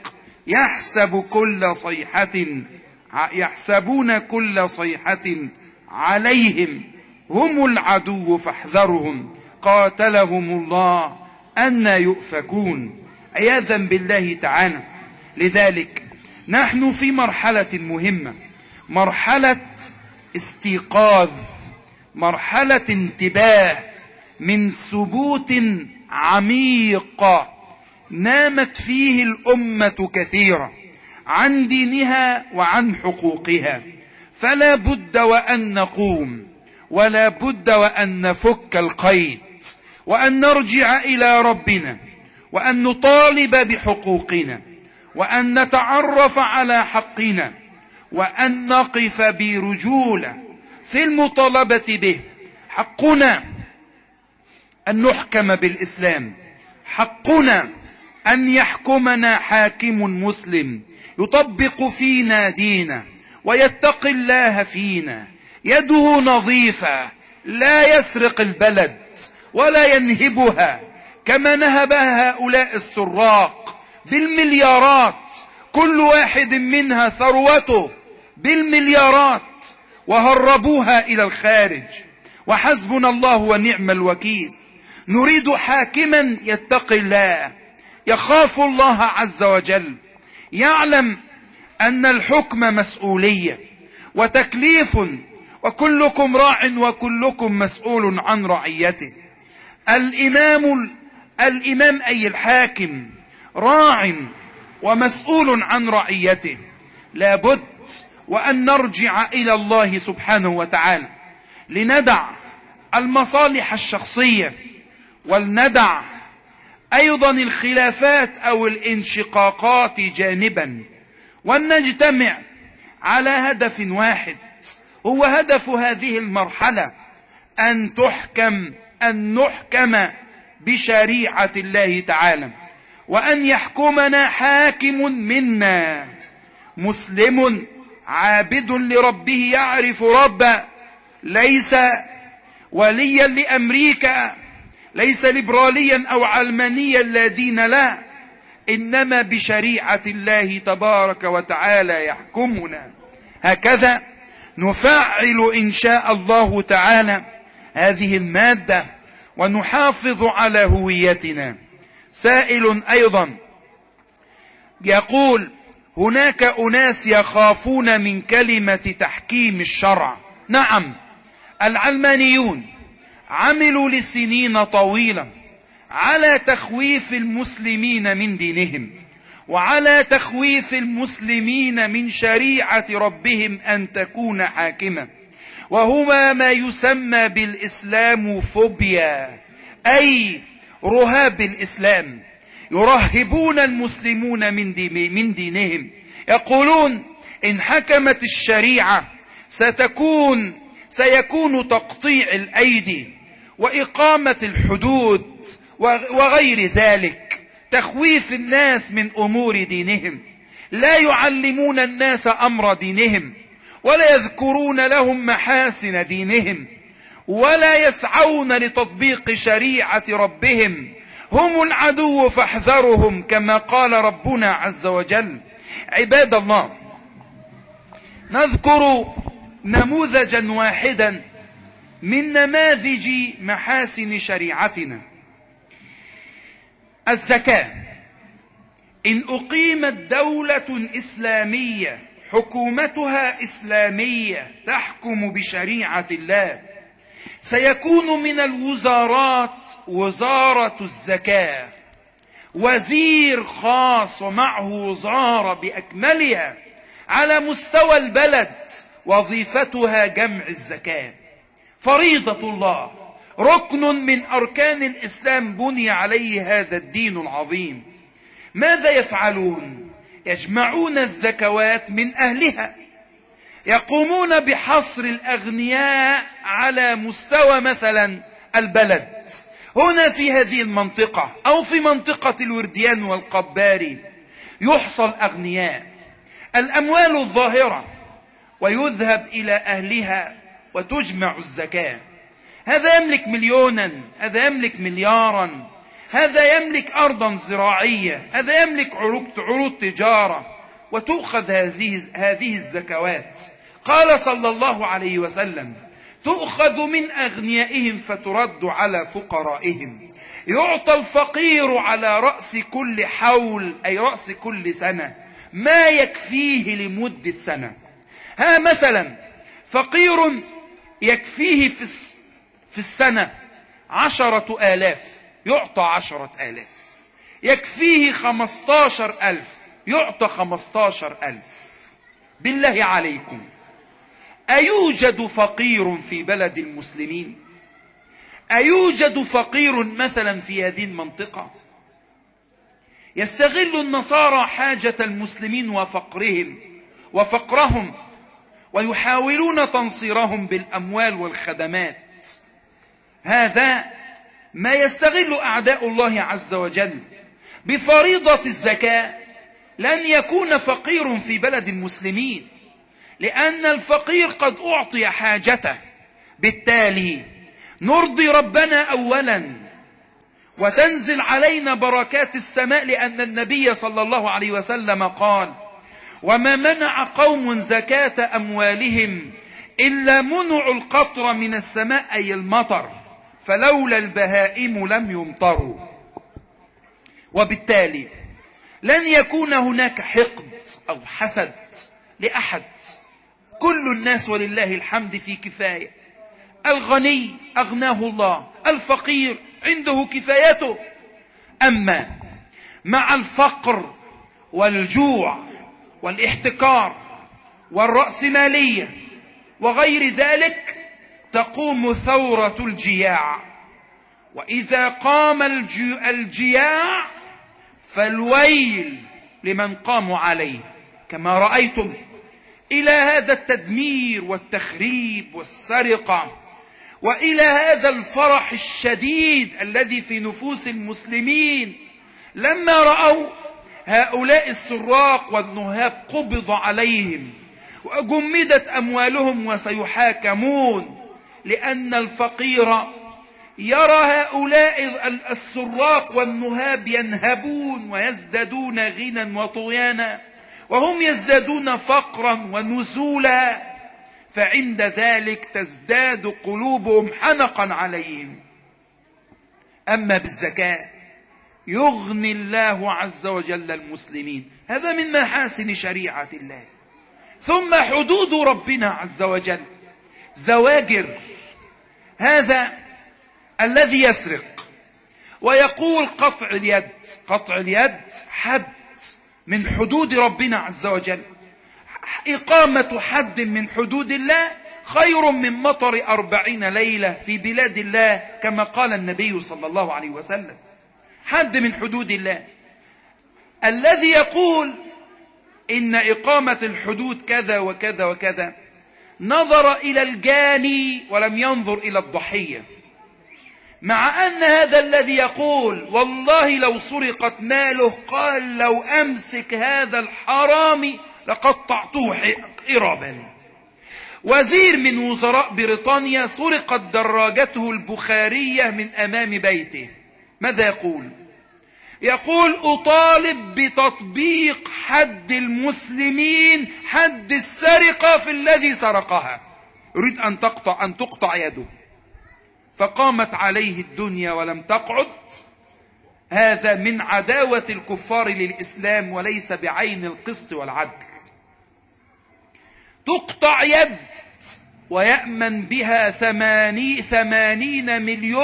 يحسبون كل صيحة عليهم هم العدو فاحذرهم قاتلهم الله أن يؤفكون، عياذا بالله تعالى. لذلك نحن في مرحلة مهمة، مرحلة استيقاظ، مرحلة انتباه من ثبوت عميق نامت فيه الأمة كثيرا عن دينها وعن حقوقها. فلا بد وأن نقوم، ولا بد وأن نفك القيد، وأن نرجع إلى ربنا، وأن نطالب بحقوقنا، وأن نتعرف على حقنا، وأن نقف برجولة في المطالبة به. حقنا أن نحكم بالإسلام، حقنا أن يحكمنا حاكم مسلم يطبق فينا دينا ويتقي الله فينا، يده نظيفة، لا يسرق البلد ولا ينهبها كما نهبها هؤلاء السراق بالمليارات، كل واحد منها ثروته بالمليارات، وهربوها إلى الخارج. وحسبنا الله ونعم الوكيل. نريد حاكما يتقي الله، يخاف الله عز وجل، يعلم أن الحكم مسؤولية وتكليف، وكلكم راع وكلكم مسؤول عن رعيته. الإمام أي الحاكم راع ومسؤول عن رعيته. لابد وأن نرجع إلى الله سبحانه وتعالى لندع المصالح الشخصية، ولندع أيضا الخلافات أو الانشقاقات جانبا، ونجتمع على هدف واحد، هو هدف هذه المرحلة: أن نحكم بشريعة الله تعالى، وأن يحكمنا حاكم منا مسلم عابد لربه يعرف ربه، ليس وليا لأمريكا، ليس ليبراليا أو علمانيا لا دين له، إنما بشريعة الله تبارك وتعالى يحكمنا. هكذا نفعل إن شاء الله تعالى هذه المادة ونحافظ على هويتنا. سائل أيضا يقول: هناك أناس يخافون من كلمة تحكيم الشرع. نعم، العلمانيون عملوا لسنين طويلة على تخويف المسلمين من دينهم، وعلى تخويف المسلمين من شريعة ربهم أن تكون حاكمة، وهما ما يسمى بالإسلام فوبيا، أي رهاب الإسلام. يرهبون المسلمون من دينهم، يقولون إن حكمت الشريعة سيكون تقطيع الأيدي وإقامة الحدود وغير ذلك، تخويف الناس من أمور دينهم. لا يعلمون الناس أمر دينهم، ولا يذكرون لهم محاسن دينهم، ولا يسعون لتطبيق شريعة ربهم. هم العدو فاحذرهم، كما قال ربنا عز وجل. عباد الله، نذكر نموذجا واحدا من نماذج محاسن شريعتنا. الزكاة. إن أقيمت دولة إسلامية حكومتها إسلامية تحكم بشريعة الله، سيكون من الوزارات وزارة الزكاة، وزير خاص ومعه وزارة بأكملها على مستوى البلد، وظيفتها جمع الزكاة. فريضة الله، ركن من أركان الإسلام بني عليه هذا الدين العظيم. ماذا يفعلون؟ يجمعون الزكوات من أهلها، يقومون بحصر الأغنياء على مستوى مثلا البلد. هنا في هذه المنطقة أو في منطقة الورديان والقباري يحصى الأغنياء، الأموال الظاهرة، ويذهب إلى أهلها وتجمع الزكاة. هذا يملك مليونا، هذا يملك مليارا، هذا يملك أرضا زراعية، هذا يملك عروض تجارة، وتؤخذ هذه الزكوات. قال صلى الله عليه وسلم: تؤخذ من أغنيائهم فترد على فقرائهم. يعطى الفقير على رأس كل حول، أي رأس كل سنة، ما يكفيه لمدة سنة. ها مثلا فقير يكفيه في السنة 10,000، يعطى 10,000. يكفيه 15,000، يعطى 15,000. بالله عليكم، أيوجد فقير في بلد المسلمين؟ أيوجد فقير مثلا في هذه المنطقة؟ يستغل النصارى حاجة المسلمين وفقرهم، ويحاولون تنصيرهم بالأموال والخدمات. هذا ما يستغل أعداء الله عز وجل. بفريضة الزكاة لن يكون فقير في بلد المسلمين، لأن الفقير قد أعطي حاجته. بالتالي نرضي ربنا أولا، وتنزل علينا بركات السماء، لأن النبي صلى الله عليه وسلم قال: وما منع قوم زكاة أموالهم إلا منعوا القطر من السماء، أي المطر، فلولا البهائم لم يمطروا. وبالتالي لن يكون هناك حقد أو حسد لأحد. كل الناس ولله الحمد في كفاية. الغني أغناه الله، الفقير عنده كفايته. أما مع الفقر والجوع والاحتكار والرأسمالية وغير ذلك تقوم ثورة الجياع. وإذا قام الجياع فالويل لمن قاموا عليه، كما رأيتم إلى هذا التدمير والتخريب والسرقة وإلى هذا الفرح الشديد الذي في نفوس المسلمين لما رأوا هؤلاء السراق والنهاب قبض عليهم وجمدت أموالهم وسيحاكمون، لأن الفقير يرى هؤلاء السراق والنهاب ينهبون ويزدادون غنى وطغيانا وهم يزدادون فقرا ونزولا، فعند ذلك تزداد قلوبهم حنقا عليهم. أما بالزكاة يغني الله عز وجل المسلمين، هذا من محاسن شريعة الله. ثم حدود ربنا عز وجل، زواجر هذا الذي يسرق ويقول قطع اليد حد من حدود ربنا عز وجل. إقامة حد من حدود الله خير من مطر 40 ليلة في بلاد الله، كما قال النبي صلى الله عليه وسلم. حد من حدود الله. الذي يقول إن إقامة الحدود كذا وكذا وكذا نظر إلى الجاني ولم ينظر إلى الضحية، مع أن هذا الذي يقول والله لو سرقت ماله قال لو أمسك هذا الحرامي لقطعته إرابا. وزير من وزراء بريطانيا سرقت دراجته البخارية من أمام بيته، ماذا يقول؟ يقول أطالب بتطبيق حد المسلمين، حد السرقة في الذي سرقها، يريد أن تقطع يده. فقامت عليه الدنيا ولم تقعد. هذا من عداوة الكفار للإسلام وليس بعين القسط والعدل. تقطع يد ويأمن بها 80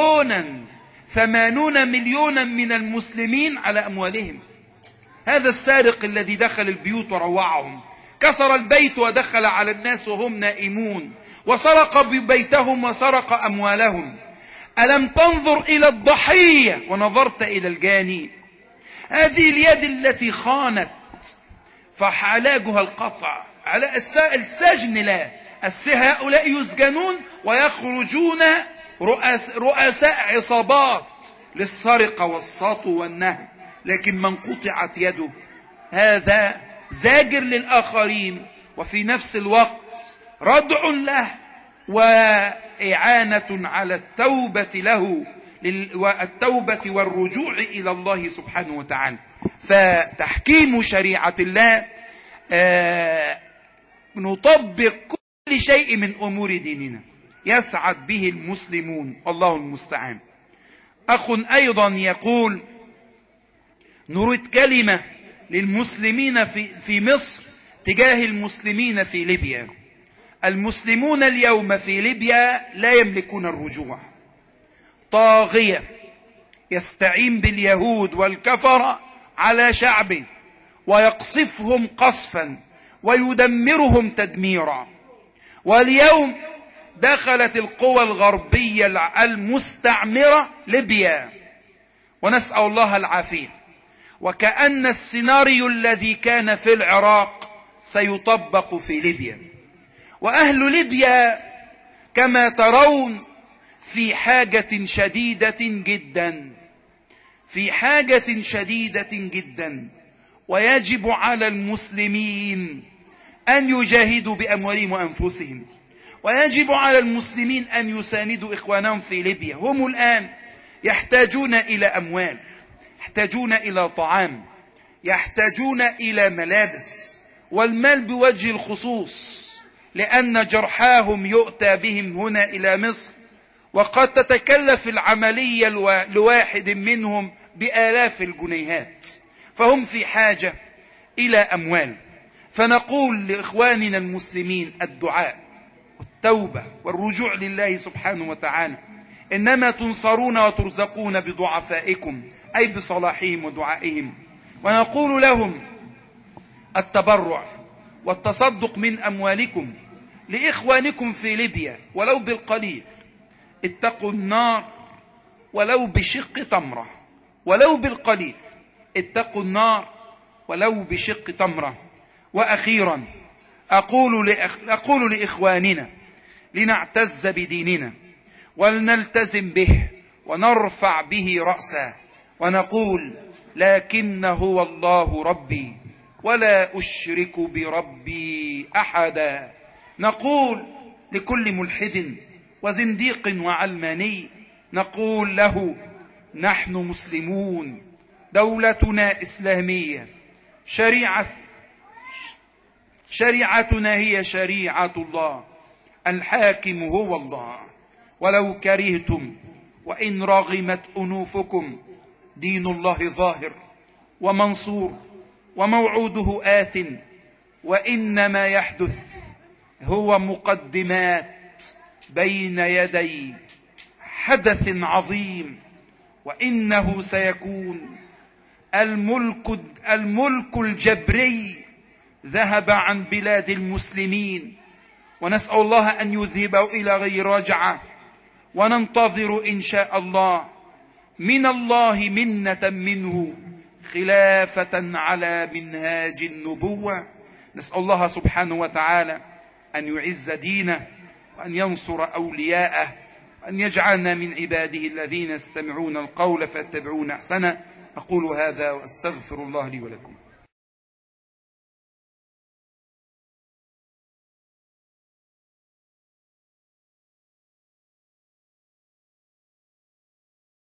مليونا من المسلمين على أموالهم. هذا السارق الذي دخل البيوت وروعهم، كسر البيت ودخل على الناس وهم نائمون وسرق بيتهم وسرق أموالهم. ألم تنظر إلى الضحية ونظرت إلى الجاني؟ هذه اليد التي خانت فعلاجها القطع، على السجن لا. هؤلاء يسجنون ويخرجون رؤساء عصابات للسرقة والسطو والنهب، لكن من قطعت يده هذا زاجر للآخرين وفي نفس الوقت ردع له وإعانة على التوبة له والتوبة والرجوع إلى الله سبحانه وتعالى. فتحكيم شريعة الله نطبق كل شيء من أمور ديننا يسعد به المسلمون، الله المستعان. أخ أيضا يقول نريد كلمة للمسلمين في مصر تجاه المسلمين في ليبيا. المسلمون اليوم في ليبيا لا يملكون الرجوع. طاغية يستعين باليهود والكفرة على شعبه ويقصفهم قصفا ويدمرهم تدميرا. واليوم دخلت القوى الغربية المستعمرة ليبيا ونسأل الله العافية، وكأن السيناريو الذي كان في العراق سيطبق في ليبيا. وأهل ليبيا كما ترون في حاجة شديدة جدا، في حاجة شديدة جدا، ويجب على المسلمين أن يجاهدوا بأموالهم وأنفسهم، ويجب على المسلمين أن يساندوا إخوانهم في ليبيا. هم الآن يحتاجون إلى أموال، يحتاجون إلى طعام، يحتاجون إلى ملابس، والمال بوجه الخصوص، لأن جرحاهم يؤتى بهم هنا إلى مصر، وقد تتكلف العملية لواحد منهم بآلاف الجنيهات، فهم في حاجة إلى أموال. فنقول لإخواننا المسلمين الدعاء والتوبة والرجوع لله سبحانه وتعالى. إنما تنصرون وترزقون بضعفائكم، أي بصلاحهم ودعائهم. ونقول لهم التبرع والتصدق من أموالكم لإخوانكم في ليبيا ولو بالقليل. اتقوا النار ولو بشق تمرة، ولو بالقليل. اتقوا النار ولو بشق تمرة. وأخيرا أقول لإخواننا لنعتز بديننا ولنلتزم به ونرفع به رأسا ونقول لكن هو الله ربي ولا أشرك بربي أحدا. نقول لكل ملحد وزنديق وعلماني، نقول له نحن مسلمون، دولتنا إسلامية، شريعتنا هي شريعة الله، الحاكم هو الله، ولو كرهتم وإن رغمت أنوفكم دين الله ظاهر ومنصور وموعوده آت، وإنما يحدث هو مقدمات بين يدي حدث عظيم، وإنه سيكون الملك الجبري ذهب عن بلاد المسلمين، ونسأل الله أن يذهبه إلى غير رجعة، وننتظر إن شاء الله من الله منة منه خلافة على منهاج النبوة. نسأل الله سبحانه وتعالى أن يعز دينه وأن ينصر أولياءه، وأن يجعلنا من عباده الذين يستمعون القول فيتبعون أحسنه. أقول هذا وأستغفر الله لي ولكم.